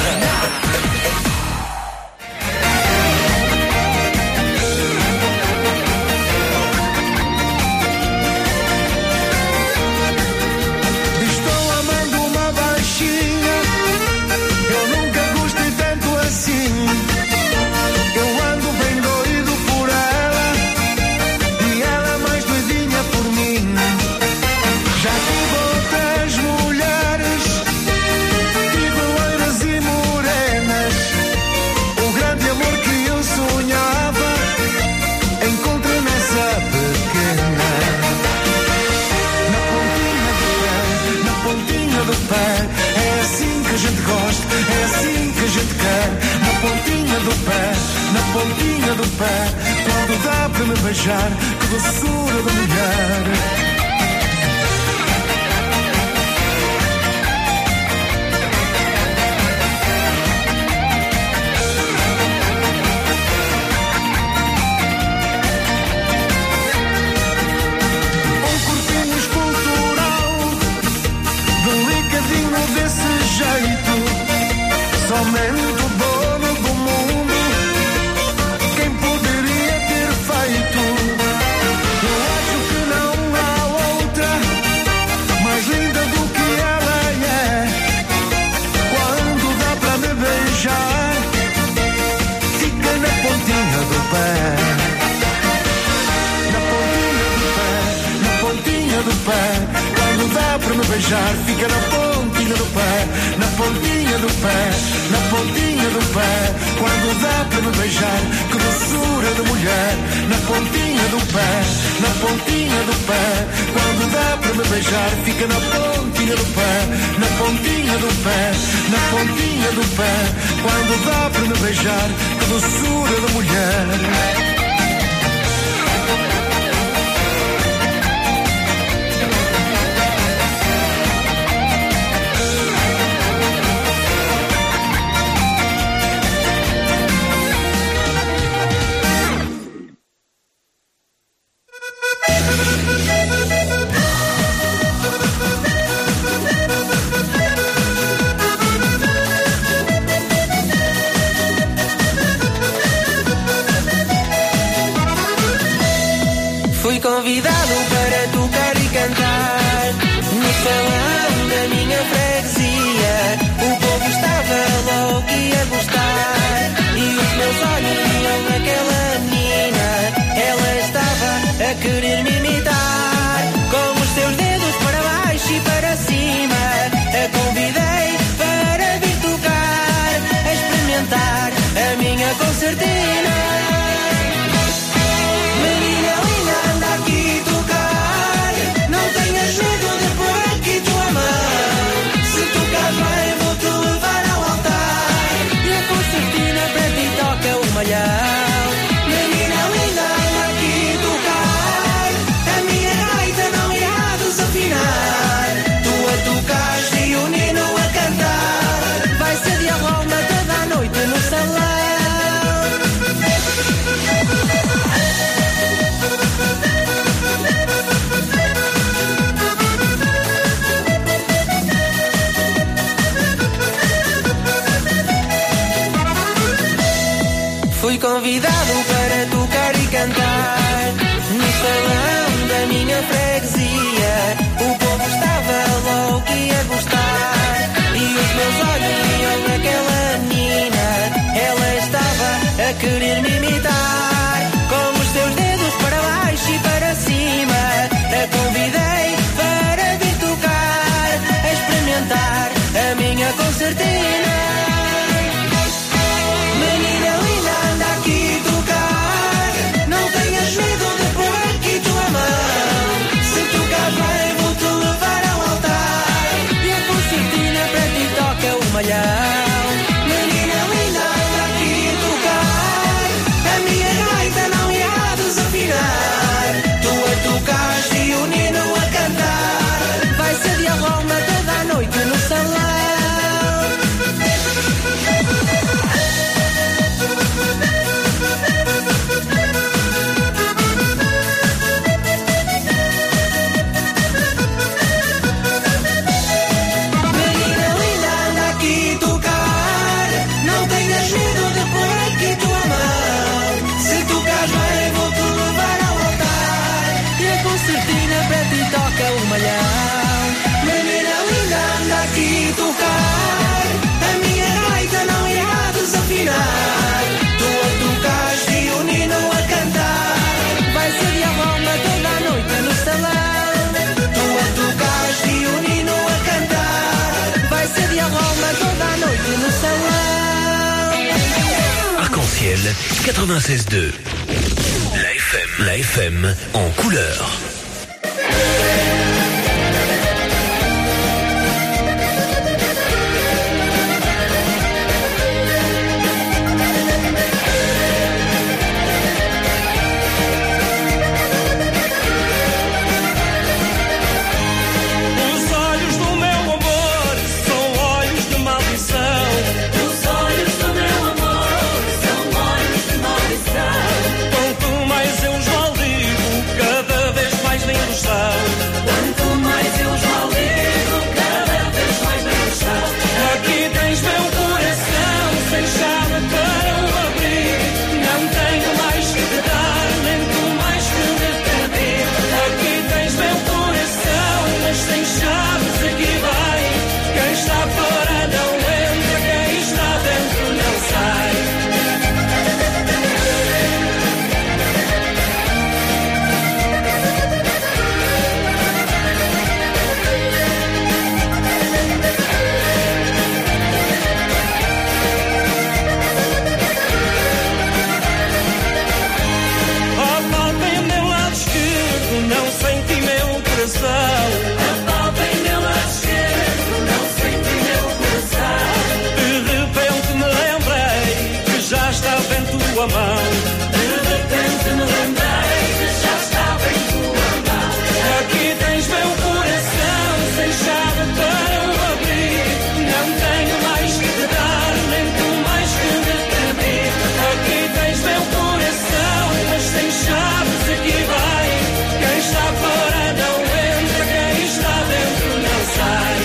Na pontinha do pé, quando dá para me beijar, que doçura da mulher. Um corpinho escultural, delicadinho desse jeito, somente o dono do mundo quem poderia ter feito. Eu acho que não há outra mais linda do que ela é. Quando dá para me beijar, fica na pontinha do pé. Na pontinha do pé, na pontinha do pé. Quando dá para me beijar, fica na pontinha do pé. Na pontinha do pé, na pontinha do pé. Quando dá para me beijar, que doçura de mulher. Na pontinha do pé, na pontinha do pé. Quando dá para me beijar, fica na pontinha do pé. Na pontinha do pé, na pontinha do pé. Quando dá para me beijar, que doçura de mulher. Fui convidado para tocar e cantar no salão da minha freguesia. O povo estava louco e a gostar, e os meus olhos iam naquela menina. Ela estava a querer me imitar, com os seus dedos para baixo e para cima. A convidei para vir tocar, a experimentar a minha concertina. Menina linda, anda aqui tocar, não tenhas medo de pôr aqui tua mão. Se tocares bem, vou-te levar ao altar, e a concertina para ti toca o malhão. Menina linda, anda aqui tocar, a minha gaita não irá desafinar. Tu a tocares e o Nino a cantar, vai ser de arroma toda a noite no salão. Fui convidado para tocar e cantar no salão da minha freguesia. O povo estava louco e a gostar, e os meus olhos iam naquela menina. Ela estava a querer me imitar, com os seus dedos para baixo e para cima. A convidei para vir tocar, a experimentar a minha concertina. Menina linda, anda aqui tocar, não tenhas medo de pôr aqui tua mão. Se tocares bem, vou-te levar ao altar, e a concertina para ti toca o malhão. Menina linda, anda aqui tocar, a minha gaita não irá desafinar. Tu a tocares e o Nino a cantar, vai ser de arroma toda a noite no salão. Toca o malhão. Menina linda, anda aqui tocar, a minha gaita não irá desafinar. Tu a tocares e o Nino a cantar, vai ser de arroma toda a noite no salão. Tu a tocares e o Nino a cantar, vai ser de arroma toda a noite no salão. Arc-en-ciel 96.2. La FM en couleur. Quanto mais eu os maldigo, cada vez mais lindos são. tua mão. De repente me lembrei que já estava em tua mão. Aqui tens meu coração sem chave para o abrir. Não tenho mais que te dar, nem tu mais que me pedir. Aqui tens meu coração, mas sem chaves aqui vai. Quem está fora não entra, quem está dentro não sai.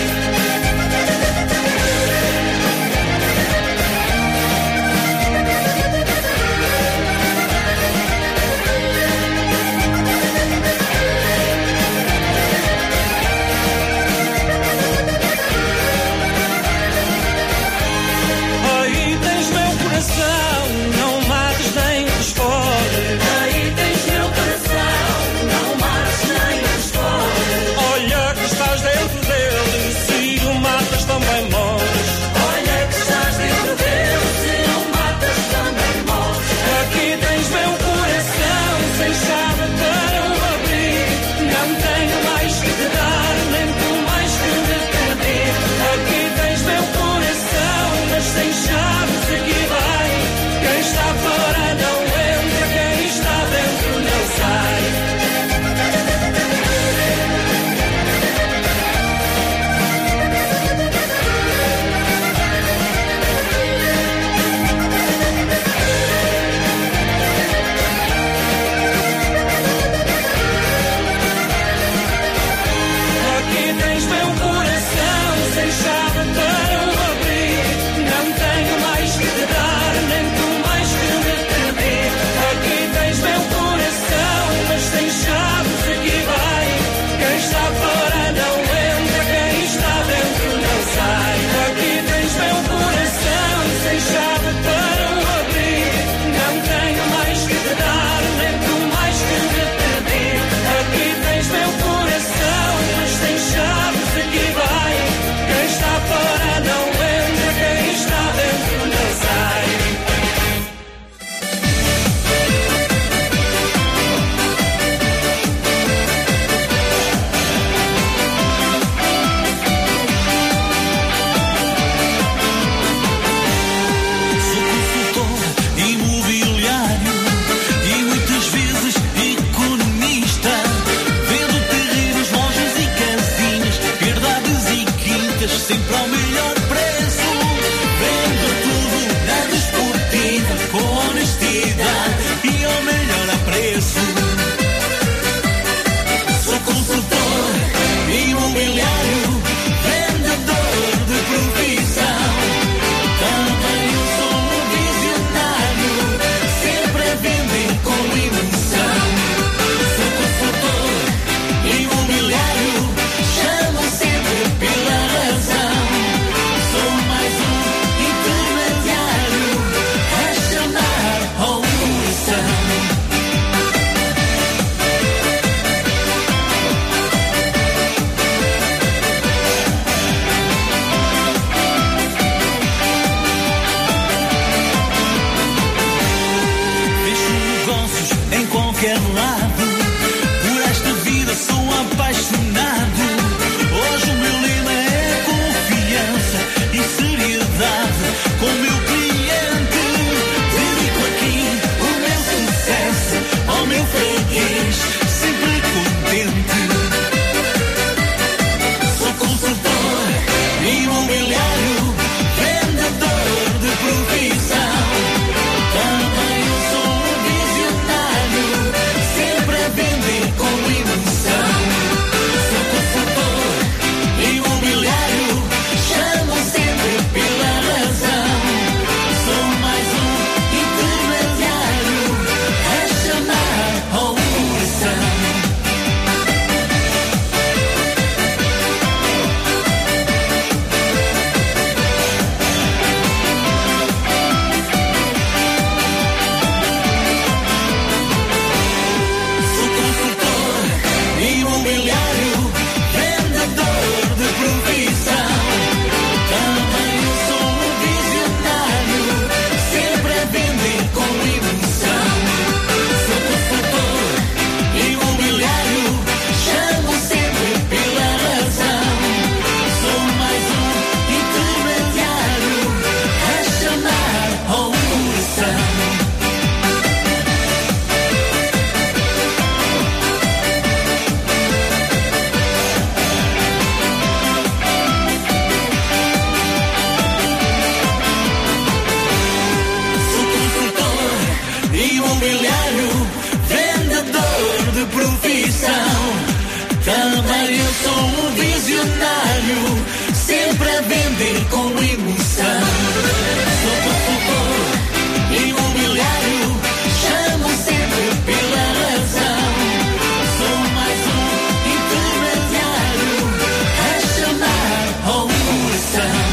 imobiliário, vendedor de profissão. Também eu sou um visionário, sempre a vender com emoção. Sou consultor imobiliário, chamo sempre pela razão. Sou mais um intermediário a chamar ao coração.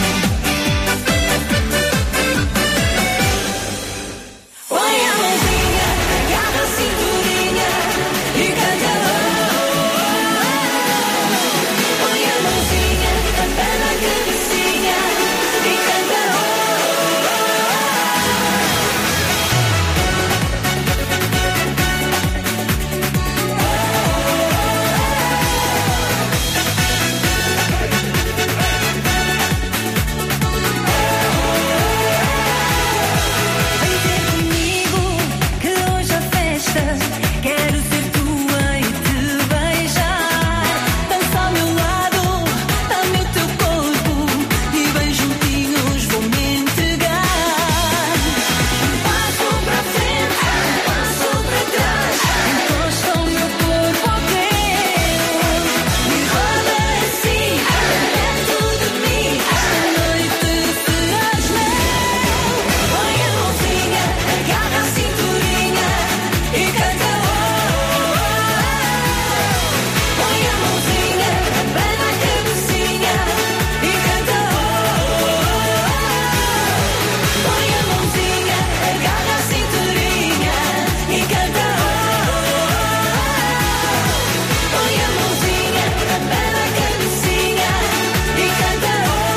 Põe a mãozinha, agarra a cinturinha e canta. Põe a mãozinha, a pé na cabecinha e canta. Vem ter comigo que hoje a festa, quero ser tua e te beijar. Dança ao meu lado, dá-me o teu corpo e bem juntinhos vou-me entregar. Passo para frente, passo para trás, encosta o meu corpo ao teu e roda assim, perto de mim. Esta noite serás meu. Põe a mãozinha, agarra a cinturinha e canta. Põe a mãozinha, a pé na cabecinha e canta. Põe a mãozinha, agarra a cinturinha e canta. Põe a mãozinha, a pé na cabecinha e canta.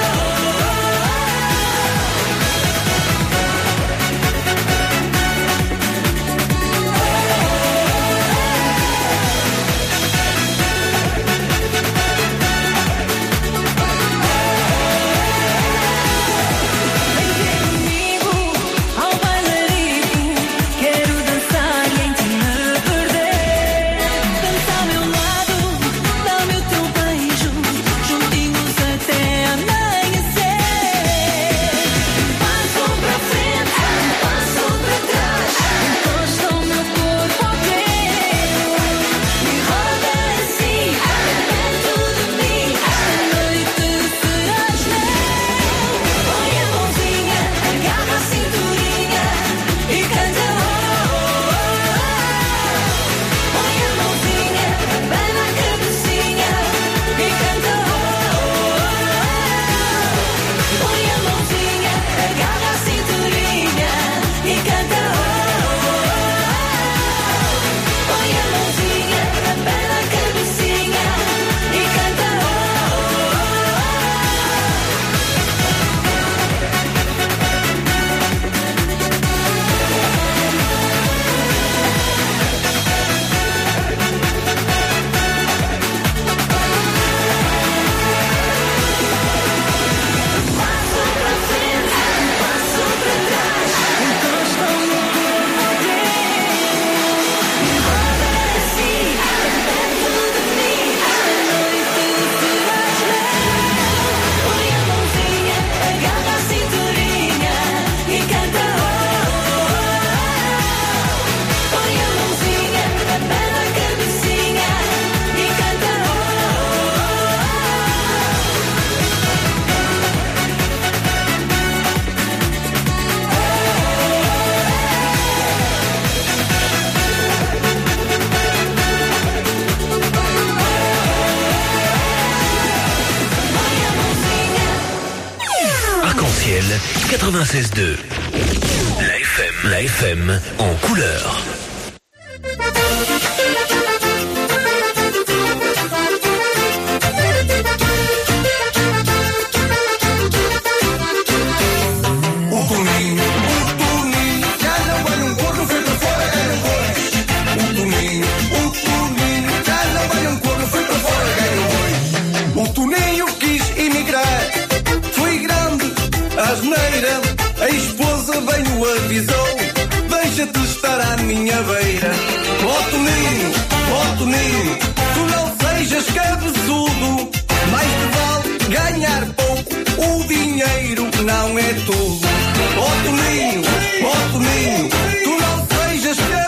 Vem ter comigo ao bailarico, quero dançar e em ti me perder. Dança ao meu lado, dá-me o teu beijo, juntinhos até amanhecer. Passo para frente, passo para trás, encosta o meu corpo ao teu e roda assim, perto de mim. Esta noite serás meu. Põe a mãozinha, agarra a cinturinha e canta. Põe a mãozinha, a pé na cabecinha e canta. Põe a mãozinha, agarra a cinturinha e canta. Põe a mãozinha, a pé na cabecinha e canta. Passo para frente, passo para trás, encosta o meu corpo ao teu e roda assim, perto de mim. Esta noite serás meu. Põe a mãozinha, agarra a cinturinha e canta. Põe a mãozinha, a pé na cabecinha e canta. Arc-en-ciel 96.2. La FM en couleur. O Toninho, já não vai um corno, foi para fora, era um boi. O Toninho, já não vai um corno, foi para fora, era um boi. O Toninho quis emigrar, foi grande a asneira, a esposa bem o avisou, deixa-te estar à minha beira. Ó Toninho, tu não sejas cabeçudo, mais te vale ganhar pouco, o dinheiro não é tudo. Ó Toninho, tu não sejas cabeçudo,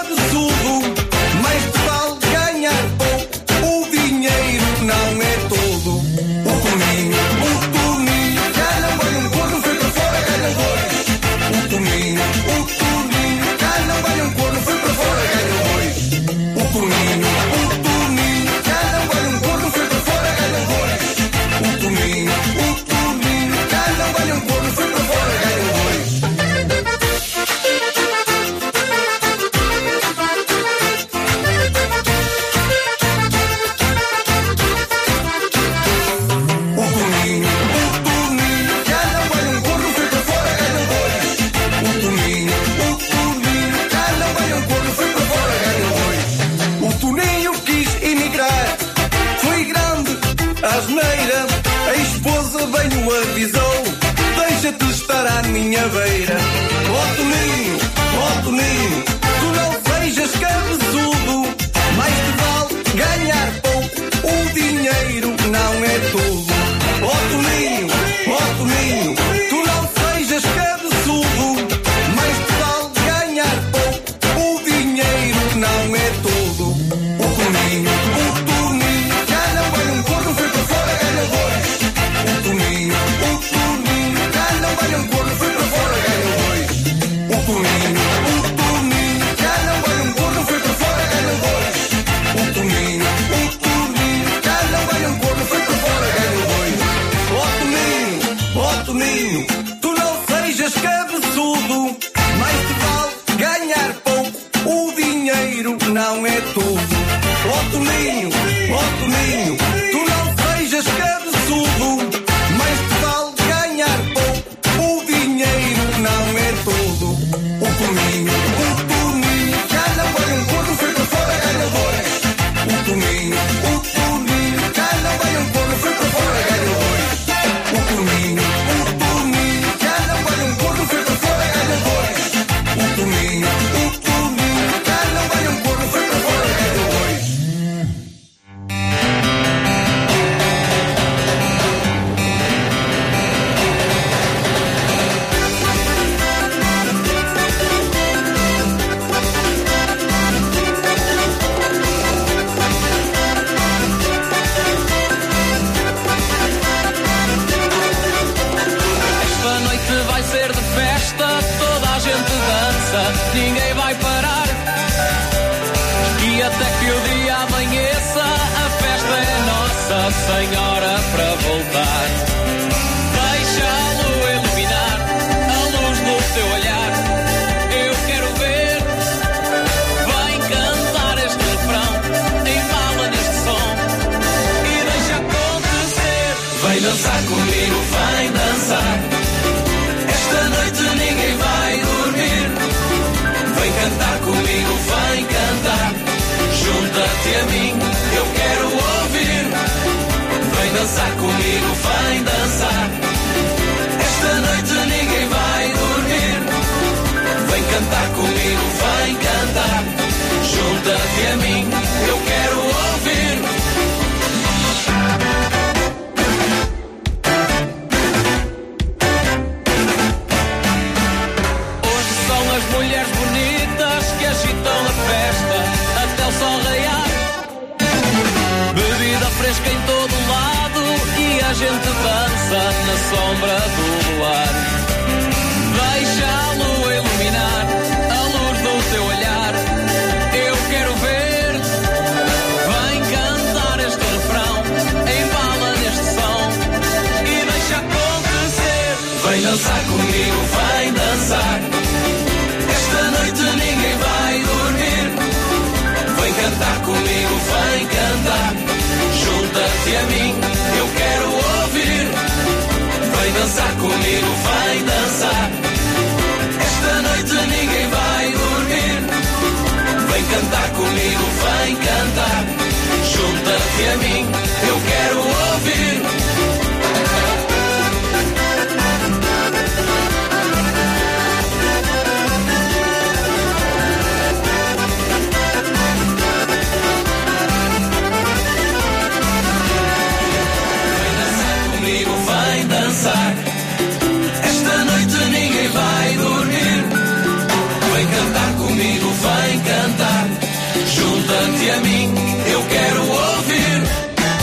gente estará à minha beira. Ó Toninho, tu não sejas cabeçudo, mais te vale ganhar pouco, o dinheiro não é tudo. Ó Toninho, tu não sejas cabeçudo, mais te vale ganhar pouco, o dinheiro não é tudo. O Toninho, já não vai um corno, foi para fora, ganha dois. O Toninho, já não vai um corno, foi para fora, ganha dois. O Toninho, já não vai um corno, foi para fora, ganha dois. O Toninho, já não vai um corno, foi para fora, ganha dois. Ó Toninho, tu não sejas cabeçudo, mais te vale ganhar pouco, o dinheiro não é tudo. Ó Toninho, tu não sejas cabeçudo, mais te vale ganhar pouco, o dinheiro não é tudo. O Toninho, já não vai um corno, foi para fora, ganha dois. O Toninho, já não vai um corno, foi para fora, ganha dois. O Toninho, já não vai um corno, foi para fora, ganha dois. O Toninho, já não vai um corno, foi para fora, ganha dois. Esta noite vai ser de festa, toda a gente dança, ninguém vai parar. E até que o dia amanheça, a festa é nossa, sem hora para voltar. Deixa a lua iluminar, a luz no teu olhar. Eu quero ver, vem cantar este refrão, embala neste som e deixa acontecer. Vem dançar comigo, vem dançar. Esta noite ninguém vai dormir. Vem cantar comigo, vem cantar. Junta-te a mim, eu quero ouvir. Vem dançar comigo, vem dançar. Esta noite ninguém vai dormir. Vem cantar comigo, vem cantar. Junta-te a mim, eu quero ouvir. As mulheres bonitas que agitam a festa até o sol raiar. Bebida fresca em todo lado e a gente dança na sombra do luar. Deixa a lua iluminar, a luz do teu olhar. Eu quero ver, vem cantar este refrão, embala neste som e deixa acontecer. Vem dançar comigo, vem dançar. Esta noite ninguém vai dormir. Vem cantar comigo, vem cantar. Junta-te a mim, eu quero ouvir. Vem dançar comigo, vem dançar. Esta noite ninguém vai dormir. Vem cantar comigo, vem cantar. Junta-te a mim, eu quero ouvir. Vem dançar. Esta noite ninguém vai dormir. Vem cantar comigo, vem cantar. Junta-te a mim, eu quero ouvir.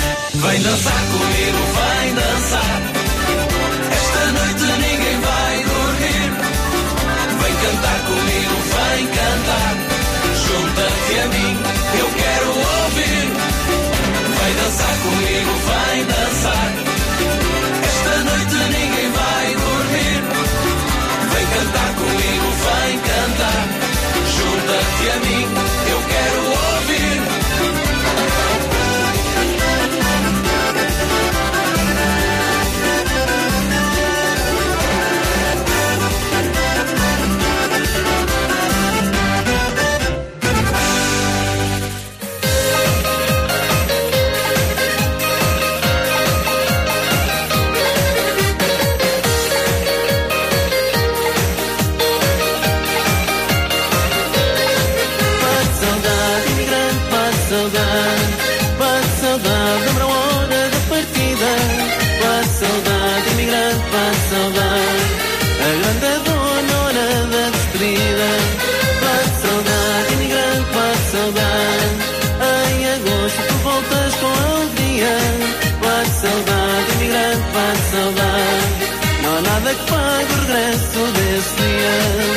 que pague o regresso desse dia.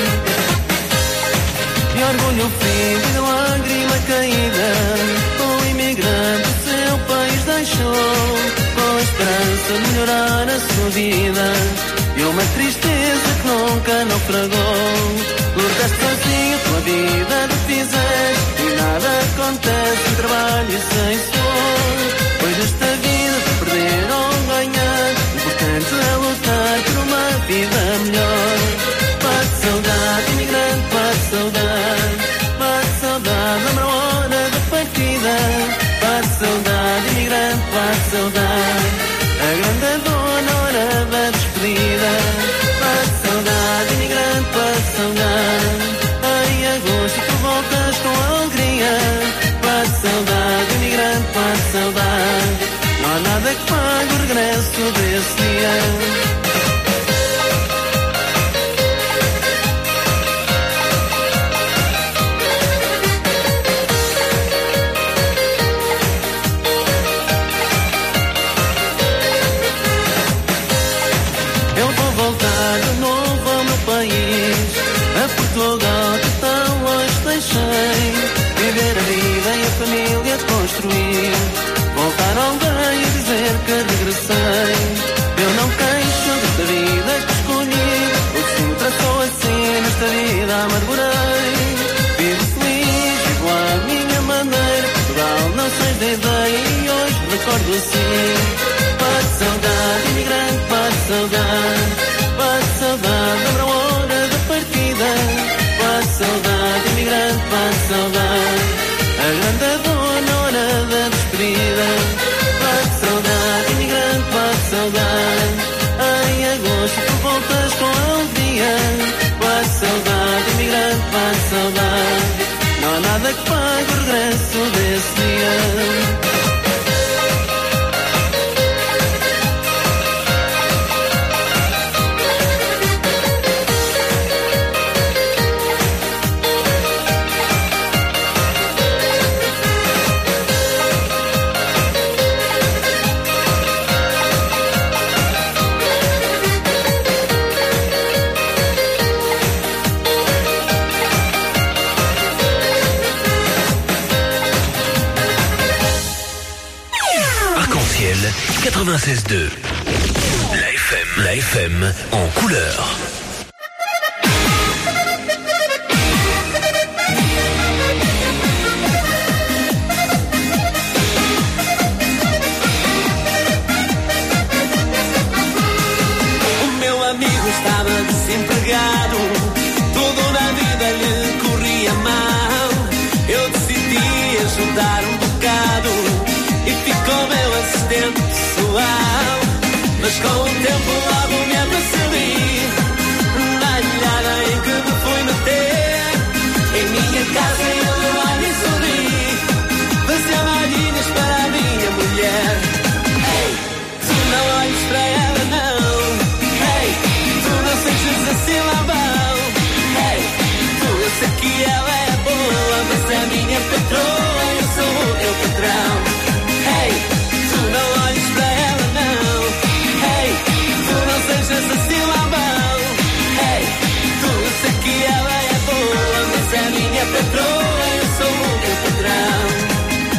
E orgulho fingido e lágrima caída, o imigrante o seu país deixou, com a esperança de melhorar a sua vida, e uma tristeza que nunca naufragou. Lutaste sozinho pela vida que fizeste, e nada acontece sem trabalho e sem suor. Pois esta vida de perder ou ganhar, o importante é lutar por uma vida melhor. Bate saudade, imigrante, bate saudade. Bate saudade, lembra a hora da partida. Bate saudade, imigrante, bate saudade. A grande dor na hora da despedida. Bate saudade, imigrante, bate saudade. Em agosto tu voltas com alegria. Bate saudade, imigrante, bate saudade. Não há nada que pague o regresso desse dia. Portugal que tão longe deixei, viver a vida e a família construir, voltar alguém e dizer que regressei. Eu não queixo desta vida que escolhi, o destino traçou assim, nesta vida amargurei. Vivo feliz, vivo à minha maneira, Portugal não sei da ideia e hoje recordo assim. Bate saudade, imigrante, bate saudade. Bate saudade, lembra a hora da partida. Bate saudade, imigrante, bate saudade. A grande dor na hora da despedida. Bate saudade, imigrante, bate saudade. Em agosto tu voltas com alegria. Bate saudade, imigrante, bate saudade. Não há nada que pague o regresso desse dia. Arc-en-ciel 96.2. La FM en couleur. O meu amigo estava desempregado, tudo na vida lhe corria mal. Eu decidi ajudar um bocado e ficou meu assistente pessoal. Mas com o tempo logo me apercebi na olhada em que me fui meter. Em minha casa eu olho e sorri, fazia malhinhas para a minha mulher. Ei, tu não olhes para ela não. Ei, tu não sejas assim lambão. Ei, tu, eu sei que ela é boa, mas é minha patroa, eu sou o teu patrão. Hey, tu não olhes para ela não. Hey, tu não sejas assim lambão. Hey, tu, eu sei que ela é boa, mas é minha patroa, eu sou o teu patrão.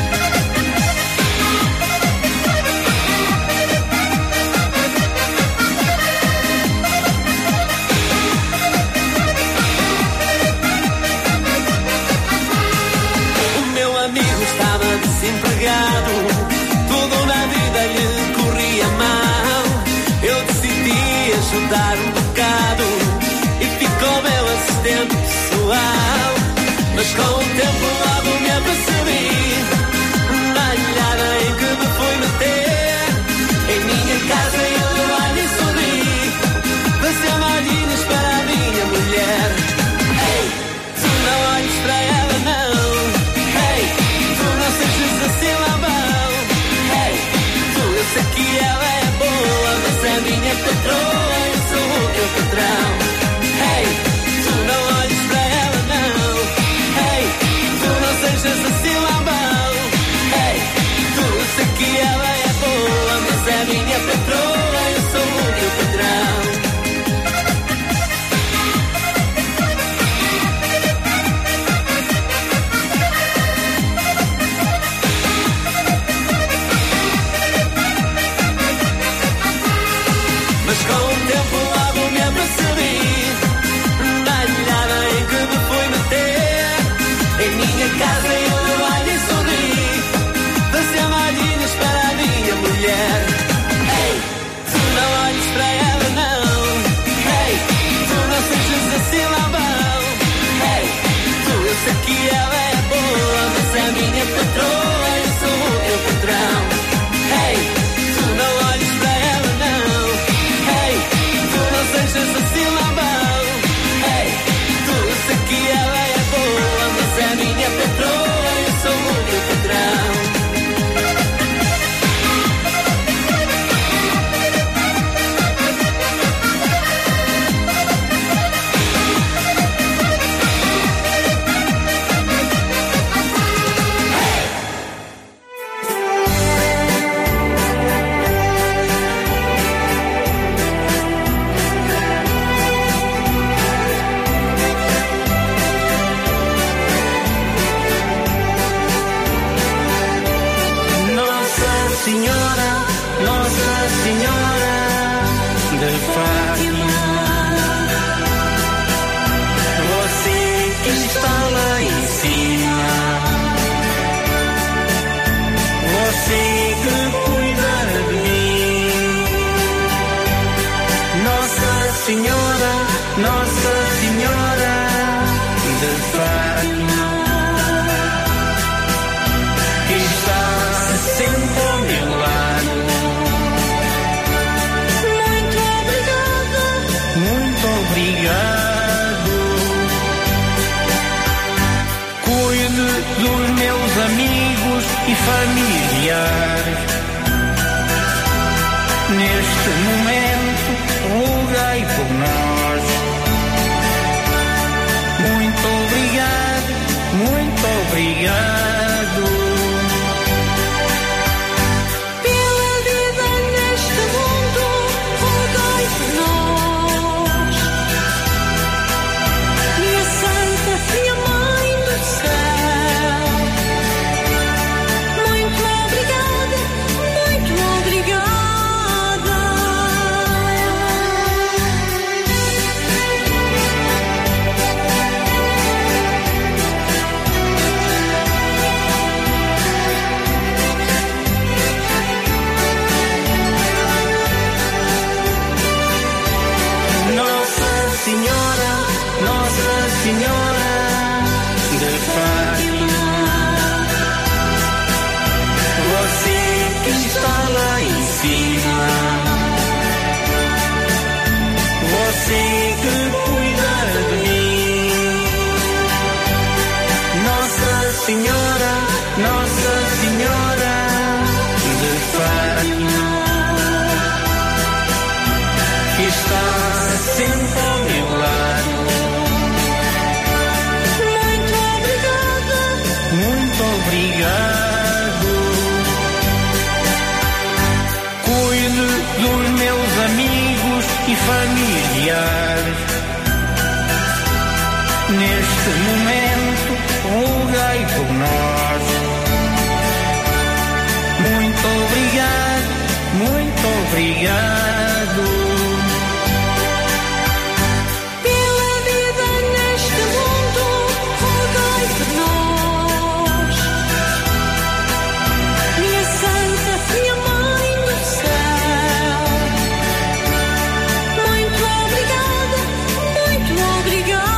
O meu amigo estava desempregado, tudo na vida lhe corria mal. Eu decidi ajudar um bocado e ficou meu assistente pessoal. Mas com o tempo logo me apercebi na olhada em que me fui meter. Em minha casa eu olho e sorri, fazia malhinhas para a minha mulher. Ei, tu não olhes para ela não. Ei, tu não sejas assim lambão. Ei, tu, eu sei que ela é boa, mas é minha patroa, eu sou o teu patrão. Ei, tu não olhes para ela não. Ei, tu não que ela é boa, você é minha patroa, eu sou o teu patrão. Hey, tu não olhes para ela não. Hey, tu não sejas assim lambão. Hey, tu sei que ela é boa, você é minha patroa, eu sou o teu patrão. Nossa Senhora de Fátima, você que está lá em cima, você que cuida de mim. Nossa Senhora de Fátima, que está sempre ao meu lado. Muito obrigado. Cuide dos meus amigos e familiares. Neste momento, rogai por nós. Muito obrigado, muito obrigado. Pela vida neste mundo, rogai por nós. Minha Santa Filha Mãe do Céu, muito obrigada, muito obrigada. Nossa Senhora de Fátima, você que está lá em cima, você que cuida de mim. Nossa Senhora de Fátima, que está sempre ao meu lado. Muito obrigado. Cuide dos meus amigos e familiares. Neste momento, rogai por nós. Muito obrigado, muito obrigado. Pela vida neste mundo, rogai por nós. Minha Santa Filha Mãe do Céu, muito obrigada, muito obrigada.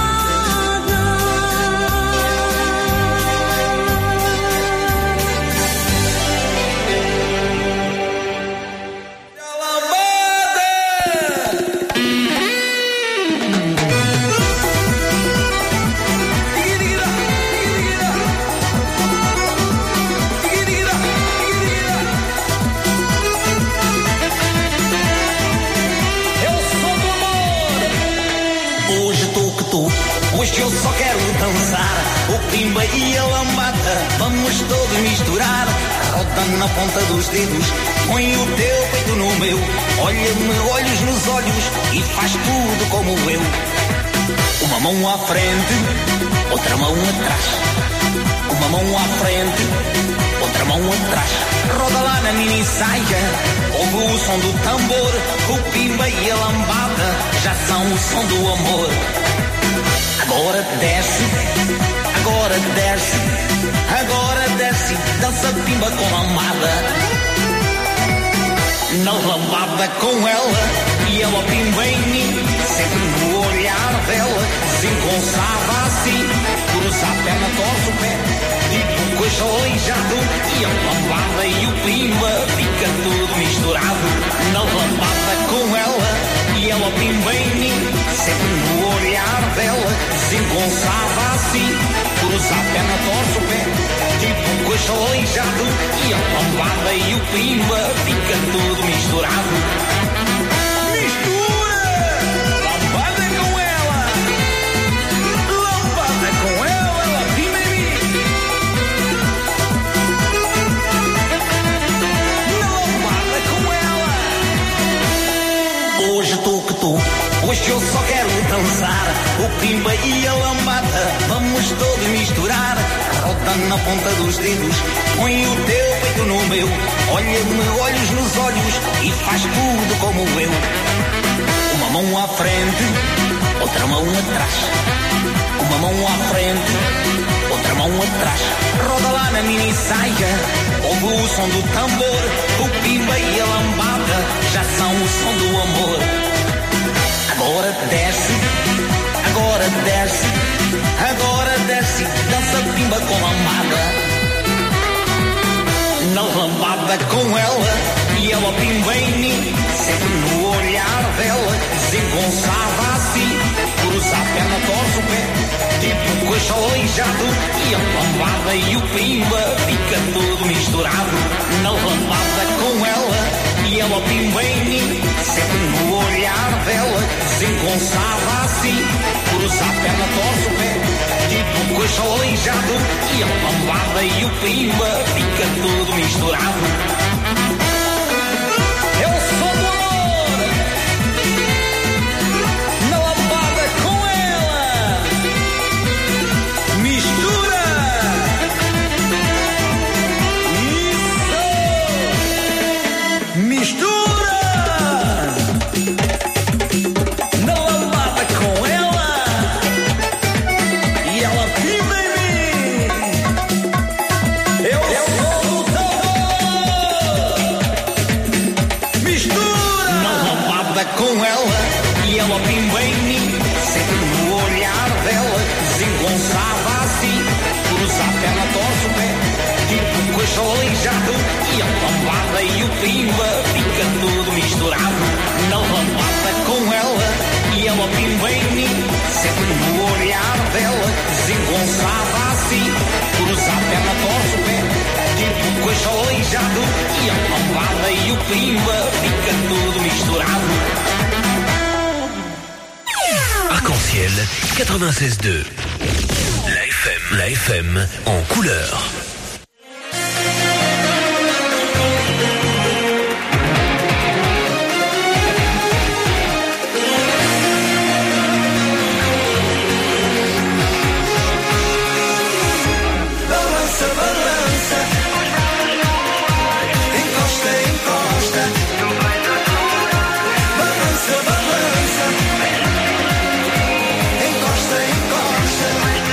Hoje eu só quero dançar o pimba e a lambada. Vamos todos misturar, roda na ponta dos dedos. Põe o teu peito no meu, olha-me olhos nos olhos e faz tudo como eu. Uma mão à frente, outra mão atrás. Uma mão à frente, outra mão atrás. Roda lá na mini saia, ouve o som do tambor. O pimba e a lambada já são o som do amor. Agora desce, agora desce, agora desce, dança pimba com lambada. Na lambada com ela, e ela pimba em mim, sempre no olhar dela, desengonçava assim, cruza a perna, torce o pé, tipo coisa aleijado, e a lambada e o pimba fica tudo misturado. Na lambada com ela, e ela pimba em mim, sempre no olhar dela, desengonçava assim, cruza a perna, torce o pé, tipo coisa aleijado, e a lambada e o pimba fica tudo misturado. Hoje eu só quero dançar o pimba e a lambada. Vamos todos misturar, roda na ponta dos dedos, põe o teu peito no meu, olha-me olhos nos olhos e faz tudo como eu. Uma mão à frente, outra mão atrás, uma mão à frente, outra mão atrás, roda lá na mini saia, ouve o som do tambor, o pimba e a lambada já são o som do amor. Agora desce, agora desce, agora desce, dança pimba com lambada. Na lambada com ela, e ela pimba em mim, sempre no olhar dela, desengonçava assim, cruza a perna, torce o pé, tipo coisa aleijado, e a lambada e o pimba fica tudo misturado. Na lambada com ela, e ela pimba em mim, sempre no olhar dela, desengonçava assim, cruza a perna, torce o pé, tipo coisa aleijado, e a lambada e o pimba fica tudo misturado. É o som do amor, na lambada com ela, mistura, isso, mistura. Com ela, e ela pimba em mim, sempre no olhar dela, desengonçava assim, cruza a perna, torce o pé, tipo coisa aleijado, e a lambada e o pimba fica tudo misturado. Na lambada com ela, e ela pimba em mim, sempre no olhar dela, desengonçava assim, cruza a perna, torce o pé, tipo coisa aleijado, e a lambada e o pimba fica tudo misturado. Arc-en-ciel 96.2. La FM en couleur. Balança, balança, encosta, encosta, balança, balança, encosta, encosta.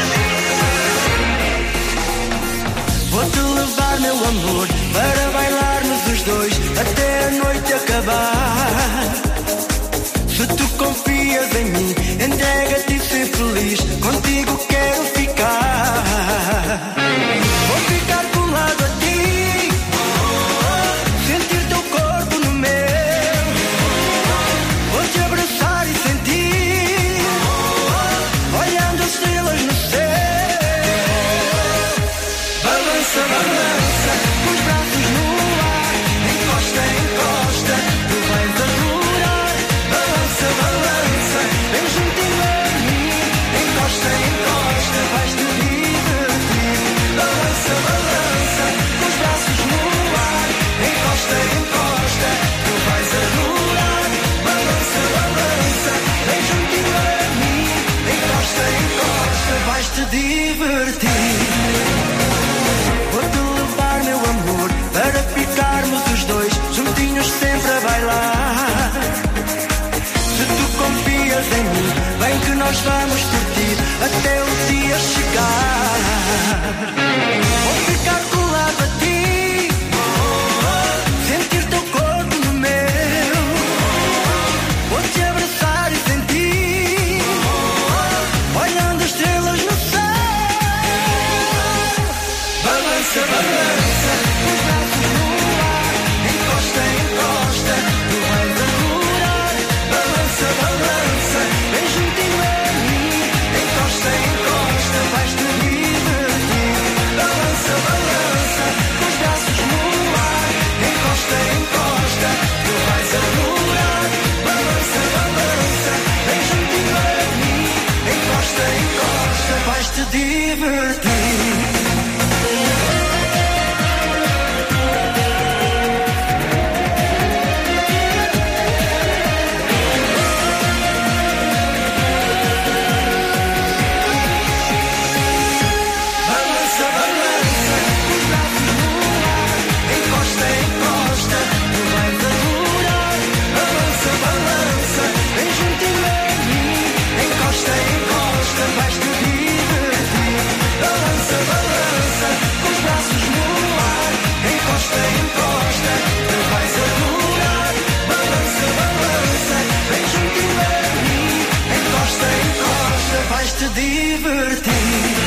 Vou-te levar, meu amor, para bailarmos os dois até a noite acabar. Se tu confias em mim, entrega-te e ser feliz, contigo quero ficar. Vou ficar colado a ti, sentir teu corpo no meu, vou-te abraçar e sentir, olhando as estrelas no céu. Balança, balança, com os braços no ar, encosta, encosta, tu vais adorar. Balança, balança, balança, os braços no ar, encosta, encosta, tu vais adorar. Balança, balança, vem juntinho a mim, encosta, encosta, vais-te divertir. Balança, balança, com os braços no ar, encosta, encosta, tu vais adorar. Balança, balança, vem juntinho a mim, encosta, encosta, vais-te divertir. Vais-te divertir.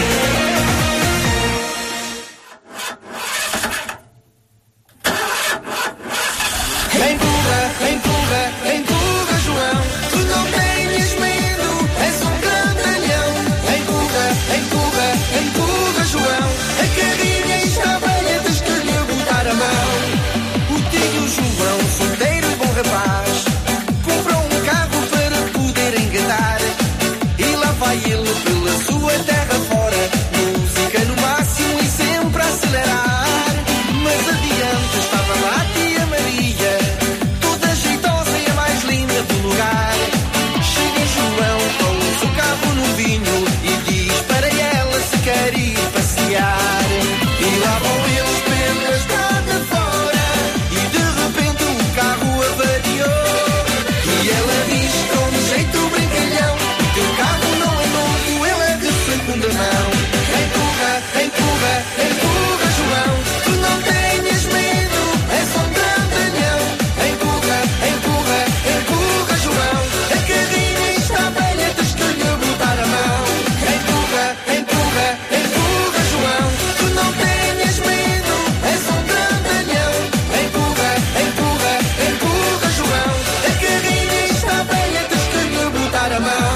Empurra, empurra, empurra, João. Tu não tenhas medo, és um grandalhão. Empurra, empurra, empurra, João. A carrinha está velha, tens que lhe botar a mão. O tio João, solteiro e bom rapaz, comprou um carro para poder engatar. E lá vai ele pela sua terra fora, música no máximo e sempre a acelerar. Mas adiante estava lá a tia Maria, toda jeitosa e a mais linda do lugar. Chega João, pôs o carro no vinho e diz para ela se quer ir passear. E lá vão eles pela estrada fora e de repente o carro avariou. E ela diz com um jeito brincalhão: o teu carro não é novo, ele é de segunda mão. Empurra, empurra, empurra, João. Tu não tenhas medo, és um grandalhão. Empurra, empurra, empurra, João. A carrinha está velha, tens que lhe botar a mão. Empurra, empurra, empurra, João. Tu não tenhas medo, és um grandalhão. Empurra, empurra, empurra, João. A carrinha está velha, tens que lhe botar a mão.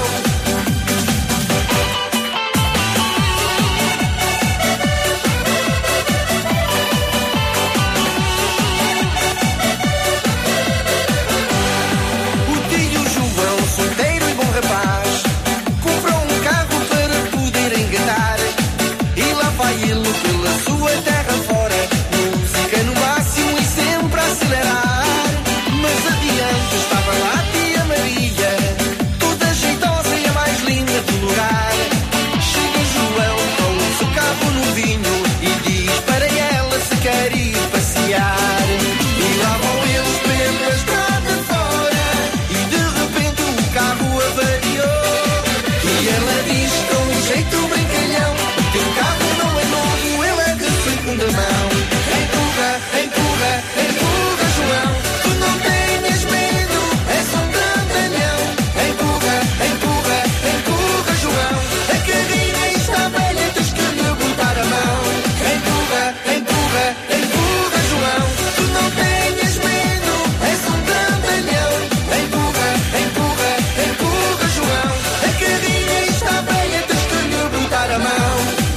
O tio João, solteiro e bom rapaz, comprou um carro para poder engatar. E lá vai ele pela sua terra fora, música no máximo e sempre a acelerar. Mas adiante estava lá a tia Maria, toda jeitosa e a mais linda do lugar. Chega João, pôs o carro no vinho e diz para ela se quer ir passear. E lá vão eles pela estrada fora e de repente o carro avariou. E ela diz com um jeito brincalhão: o teu carro não é novo, ele é de segunda mão. Empurra, empurra, empurra, João. Tu não tenhas medo, és um grandalhão. Empurra, empurra, empurra, João. A carrinha está velha, tens que lhe botar a mão. Empurra, empurra, empurra, João. Tu não tenhas medo, és um grandalhão. Empurra, empurra, empurra, João. A carrinha está velha, tens que lhe botar a mão.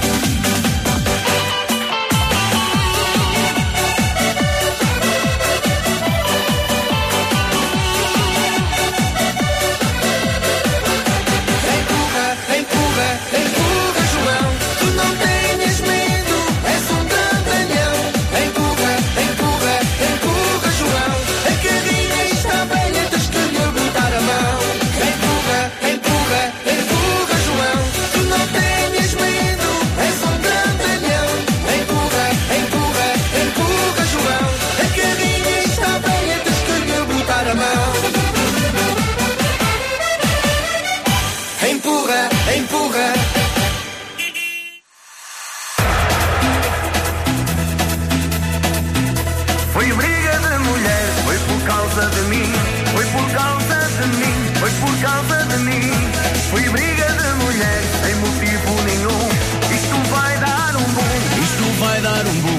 Empurra, empurra, empurra, João. Tu não tenhas medo, és um grandalhão. Empurra, empurra, empurra, João. A carrinha está velha, tens que lhe botar a mão. Empurra, empurra, empurra, João. Tu não tenhas medo, és um grandalhão. Empurra, empurra, empurra, João. A carrinha está velha, tens que lhe botar a mão. Empurra, empurra. Foi briga de mulher, foi por causa de mim. Foi por causa de mim, foi por causa de mim. Foi briga de mulher, sem motivo nenhum. Isto vai dar um boom, isto vai dar um boom.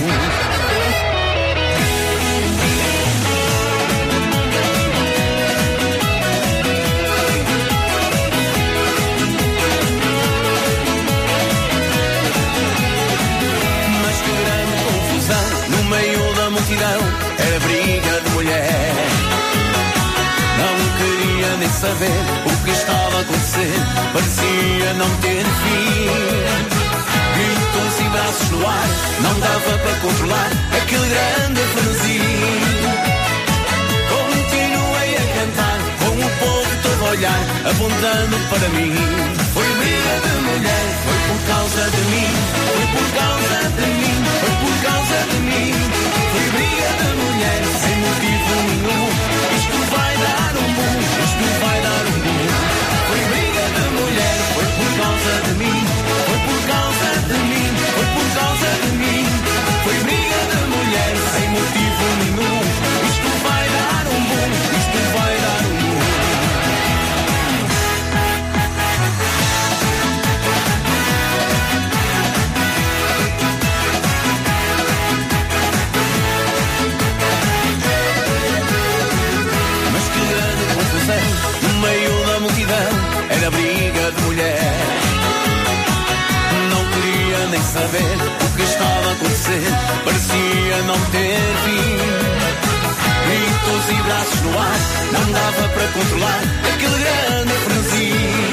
meio da multidão era briga de mulher. Não queria nem saber o que estava a acontecer, parecia não ter fim. Gritos e braços no ar, não dava para controlar aquele grande frenesi. Continuei a cantar, com o povo todo a olhar, apontando para mim. Foi briga de mulher, foi por causa de mim. Foi por causa de mim, foi por causa de mim. Foi briga de mulher, sem motivo nenhum. Isto vai dar um boom, isto vai dar um boom. Foi briga de mulher, foi por causa de mim. Foi por causa de mim, foi por causa de mim. Foi briga de mulher, sem motivo nenhum. Isto vai dar um boom, isto vai dar um boom. Mas que grande confusão, no meio da multidão, era briga de mulher. Não queria nem saber o que estava a acontecer, parecia não ter fim. Gritos e braços no ar, não dava para controlar aquele grande frenesi.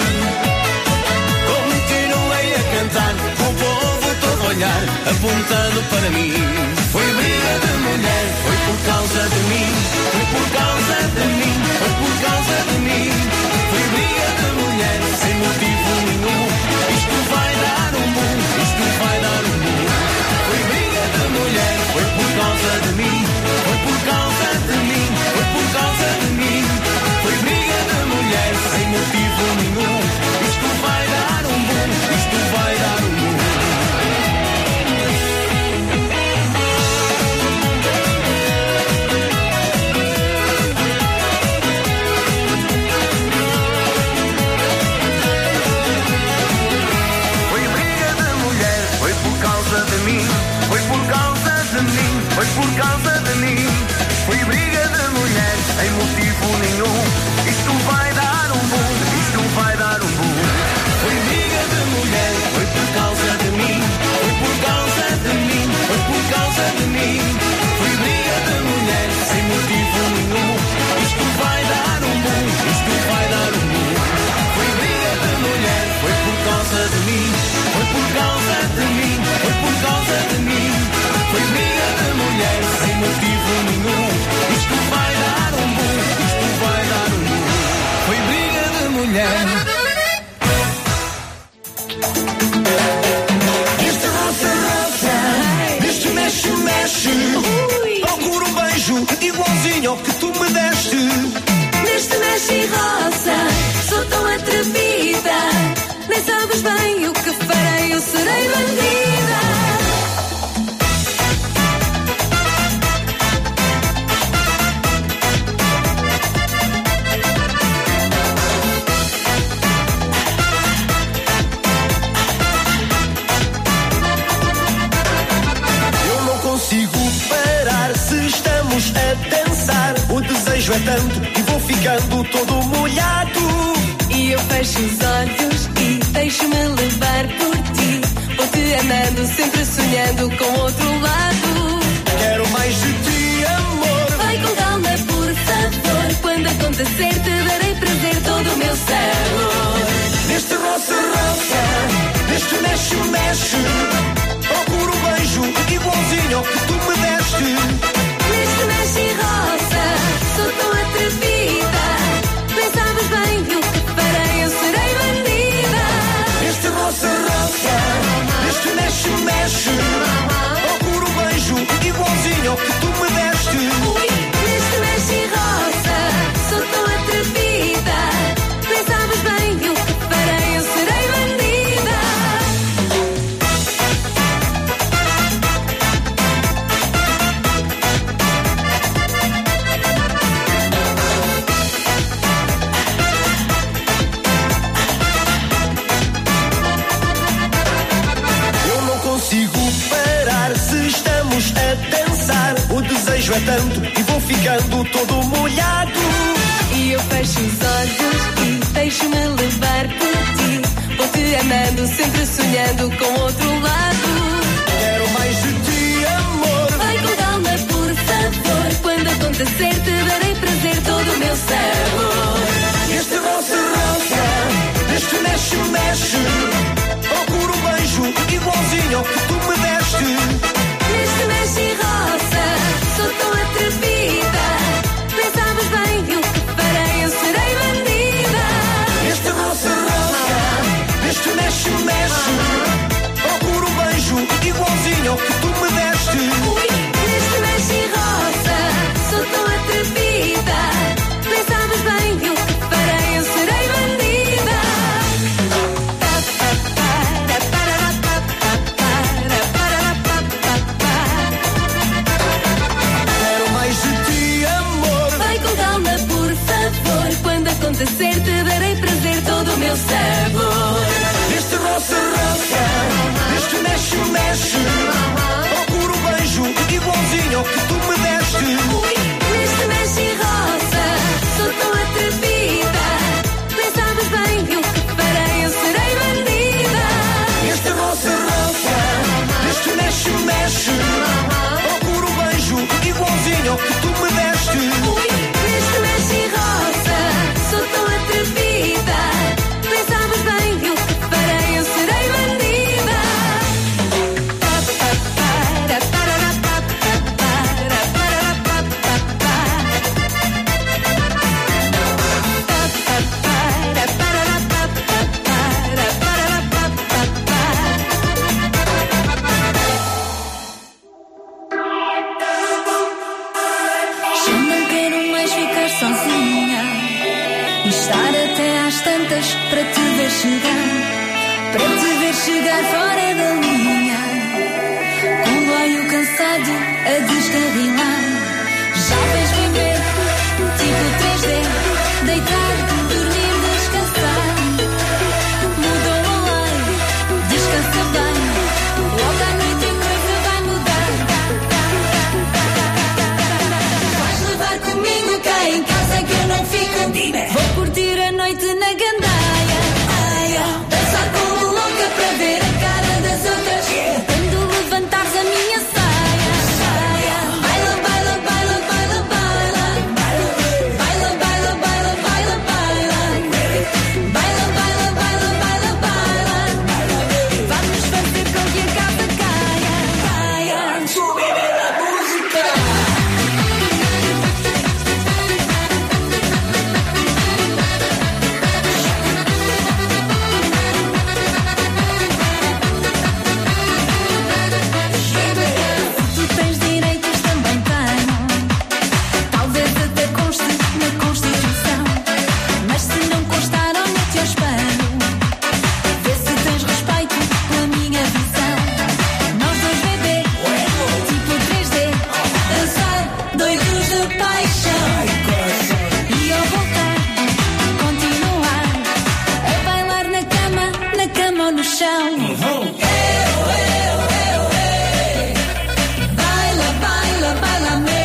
Continuei a cantar, com o povo todo a olhar, apontando para mim. Foi briga de mulher, foi por causa de mim. Foi por causa de mim, foi por causa de mim. Foi briga de mulher, sem motivo nenhum. Isto vai dar um boom, isto vai dar um boom. Foi briga de mulher, foi por causa de mim. Foi por causa de mim, foi por causa de mim. Foi briga de mulher, sem motivo nenhum. Isto vai dar um boom, isto vai dar um boom. Foi por causa de mim, foi briga de mulher, sem motivo nenhum. Isto vai dar um boom, isto vai dar um boom. Foi briga de mulher, foi por causa de mim. Foi por causa de mim, foi por causa de mim. Foi briga de mulher, sem motivo nenhum. Isto vai dar um boom, isto vai dar um boom. Foi briga de mulher, foi por causa de mim. Foi por causa de mim, foi por causa de mim. Foi briga de mulher, sem motivo nenhum. Isto vai dar um boom, isto vai dar um boom. Foi briga de mulher. Este roça, neste mexe, procura um beijo igualzinho ao que tu me deste. Neste mexe e roça, sou tão atrevida. Nem sabes bem o que farei, eu serei bandida. A dançar, o desejo é tanto e vou ficando todo molhado. E eu fecho os olhos e deixo-me levar por ti. Vou-te amando, sempre sonhando com outro lado. Quero mais de ti, amor. Vai com calma, por favor. Quando acontecer, te darei prazer, todo o meu céu. Neste roça, neste mexe, procuro um beijo igualzinho ao que tu me deste. Neste mexe e roça, sou tão atrevida. Nem sabes bem o que farei, eu serei bandida. Neste roça, neste mexe, procuro um beijo igualzinho ao que tu me deste. Neste mexe e roça, sou tão atrevida. Nem sabes bem o que farei, eu serei bandida. desejo é tanto e vou ficando todo molhado. E eu fecho os olhos e deixo-me levar por ti. Vou-te amando, sempre sonhando com outro lado. Quero mais de ti, amor. Vai com calma. mexe. Procuro um beijo igualzinho ao que tu me deste. Ui, mexe rosa, sou tão atrevida. Pensavas bem, eu que farei, eu serei bandida. Já não quero mais ficar sozinha e estar até às tantas para te ver chegar, para te ver chegar fora da linha. Comboio cansado a descarrilar. Já vais viver tipo 3D, deitar, dormir, descansar. Mudou a lei, descansa bem. Logo à noite a coisa vai mudar. Vais levar comigo cá em casa que eu não fico. Vou curtir a noite na gandaia. Dançar como louca para ver a cara das outras. Quando levantares a minha saia. Baila, baila, baila, baila, baila. Baila, baila, baila, baila, baila. Baila, baila, baila, baila, baila. Vamos fazer com que a casa caia. Subir a música. Tu tens direitos, também tenho. Talvez até conste na Constituição. Mas se não constar, olha-te ao espelho. Vê se tens respeito pela minha visão. Nós dois bebê, tipo 3D. Dançar, doidos de paixão. E ao voltar, continuar a bailar na cama ou no chão. Baila, baila, baila-me.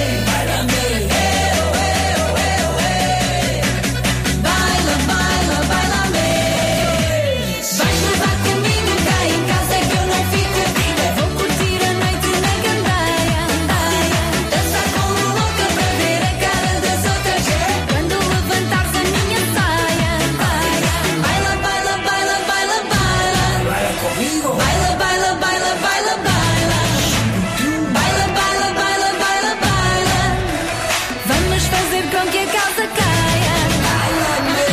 Baila, baila, baila-me. Vais levar comigo cá em casa que eu não fico. Vou curtir a noite na gandaia. Dançar como louca para ver a cara das outras. Quando levantares a minha saia. Baila, baila, baila, baila, baila. Baila comigo. Baila, baila, baila, baila, baila. Baila, baila, baila, baila, baila. Vamos fazer com que a casa caia. Baila-me.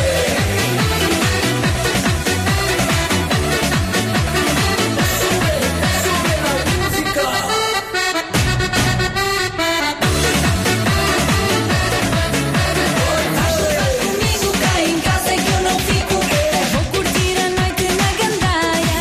Comigo cá em casa que eu não fico. Vou curtir a noite na gandaia.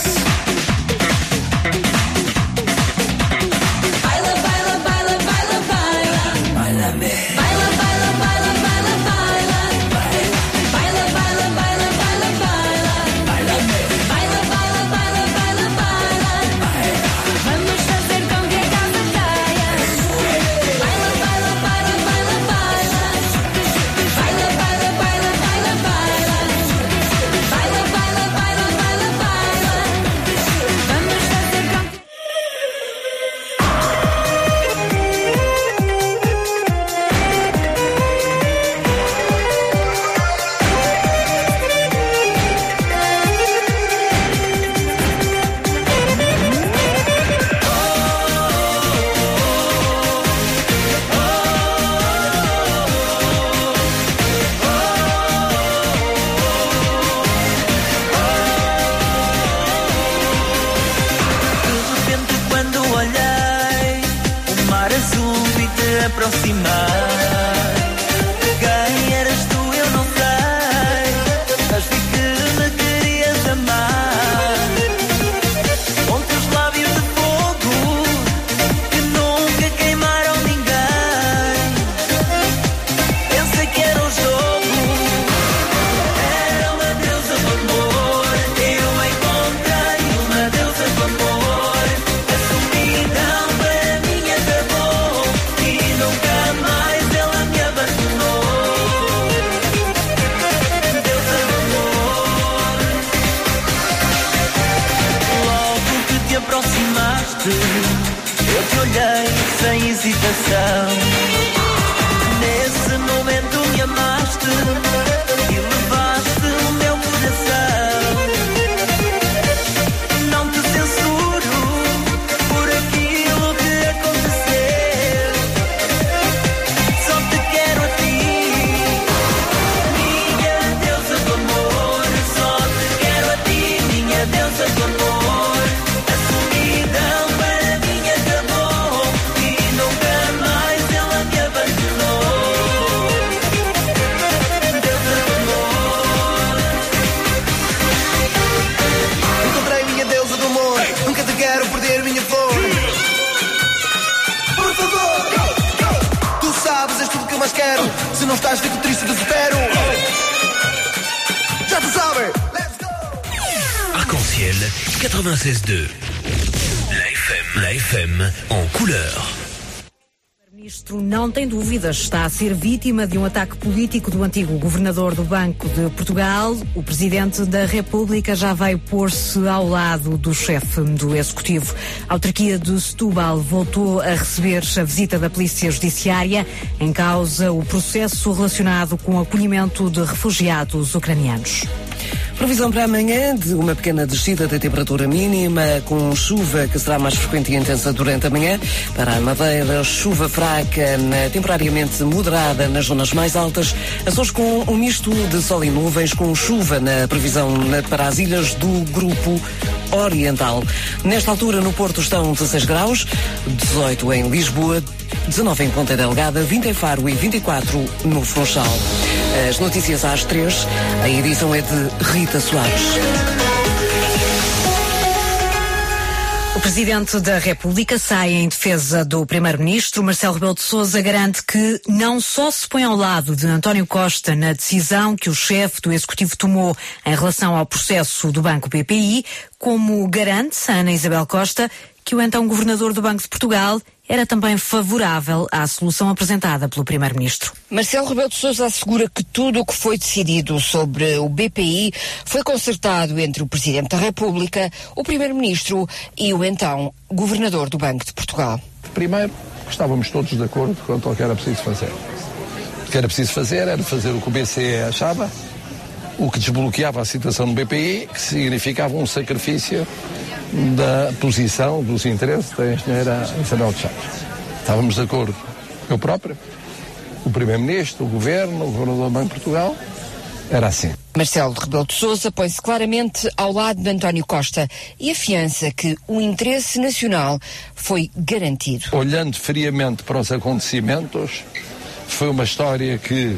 Baila, baila, baila, baila, baila. Baila-me. Baila, baila, baila, baila, baila. Baila, baila, baila, baila, baila. Baila-me. Baila, baila, baila, baila, baila. Vamos fazer com que a casa caia. Baila, baila, baila, baila, baila. Baila, baila, baila, baila, baila. Baila, baila, baila, baila, baila. Vamos fazer com que... De repente quando olhei o mar azul vi te aproximar. Quem eras tu eu não sei, mas vi que me querias amar. Com teus lábios de fogo que nunca queimaram ninguém. Pensei que era um jogo, era uma deusa do amor. Eu encontrei uma deusa do amor. A solidão para mim acabou e nunca mais ela Eu te olhei sem hesitação. Nesse momento me amaste e levaste o meu coração. Não te censuro por aquilo que aconteceu. Só te quero a ti, minha deusa do amor. Só te quero a ti, minha deusa do amor. A solidão para mim acabou e nunca mais ela me abandonou. Deusa do amor. Encontrei minha deusa do amor. Nunca te quero perder, minha flor. Por favor, tu sabes, és tudo que eu mais quero. Se não estás, fico triste, desespero. Já tu sabes. Arc-en-ciel 96.2. La FM en couleur. O ministro não tem dúvidas, está a ser vítima de um ataque político do antigo governador do Banco de Portugal. O presidente da República já veio pôr-se ao lado do chefe do Executivo. A autarquia de Setúbal voltou a receber a visita da Polícia Judiciária, em causa o processo relacionado com o acolhimento de refugiados ucranianos. Previsão para amanhã de uma pequena descida da temperatura mínima, com chuva que será mais frequente e intensa durante a manhã. Para a Madeira, chuva fraca, temporariamente moderada nas zonas mais altas. Açores com um misto de sol e nuvens, com chuva na previsão para as ilhas do Grupo Oriental. Nesta altura, no Porto estão 16 graus, 18 em Lisboa, 19 em Ponta Delgada, 20 em Faro e 24 no Funchal. As notícias às 3, a edição é de Rita Soares. O Presidente da República sai em defesa do Primeiro-Ministro. Marcelo Rebelo de Sousa garante que não só se põe ao lado de António Costa na decisão que o chefe do Executivo tomou em relação ao processo do Banco BPI, como garante Ana Isabel Costa que o então Governador do Banco de Portugal era também favorável à solução apresentada pelo Primeiro-Ministro. Marcelo Rebelo de Sousa assegura que tudo o que foi decidido sobre o BPI foi concertado entre o Presidente da República, o Primeiro-Ministro e o então Governador do Banco de Portugal. Primeiro, estávamos todos de acordo quanto ao que era preciso fazer. O que era preciso fazer era fazer o que o BCE achava, o que desbloqueava a situação do BPI, que significava um sacrifício da posição, dos interesses da engenheira Isabel de Chaves. Estávamos de acordo. Eu próprio, o Primeiro-Ministro, o Governo, o Governador do Banco de Portugal, era assim. Marcelo Rebelo de Sousa põe-se claramente ao lado de António Costa e afiança que o interesse nacional foi garantido. Olhando friamente para os acontecimentos, foi uma história que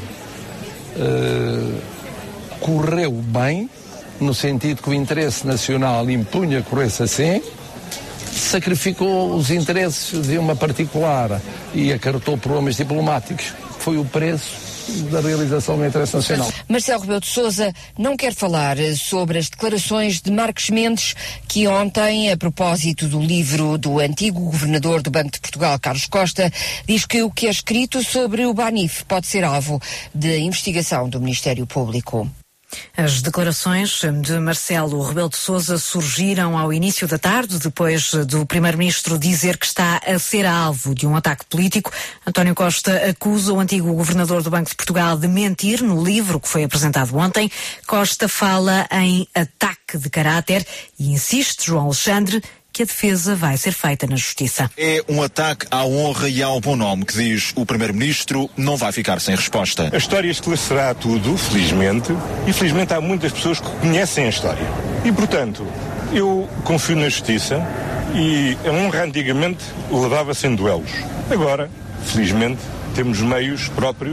correu bem, no sentido que o interesse nacional impunha que corresse assim, sacrificou os interesses de uma particular e acarretou problemas diplomáticos. Foi o preço da realização do interesse nacional. Marcelo Rebelo de Sousa não quer falar sobre as declarações de Marcos Mendes, que ontem, a propósito do livro do antigo governador do Banco de Portugal, Carlos Costa, diz que o que é escrito sobre o Banif pode ser alvo de investigação do Ministério Público. As declarações de Marcelo Rebelo de Sousa surgiram ao início da tarde, depois do Primeiro-Ministro dizer que está a ser alvo de um ataque político. António Costa acusa o antigo governador do Banco de Portugal de mentir no livro que foi apresentado ontem. Costa fala em ataque de caráter e insiste, João Alexandre, que a defesa vai ser feita na Justiça. É um ataque à honra e ao bom nome que diz o Primeiro-Ministro não vai ficar sem resposta. A história esclarecerá tudo, felizmente, e felizmente há muitas pessoas que conhecem a história. E, portanto, eu confio na Justiça e a honra antigamente levava-se em duelos. Agora, felizmente, temos meios próprios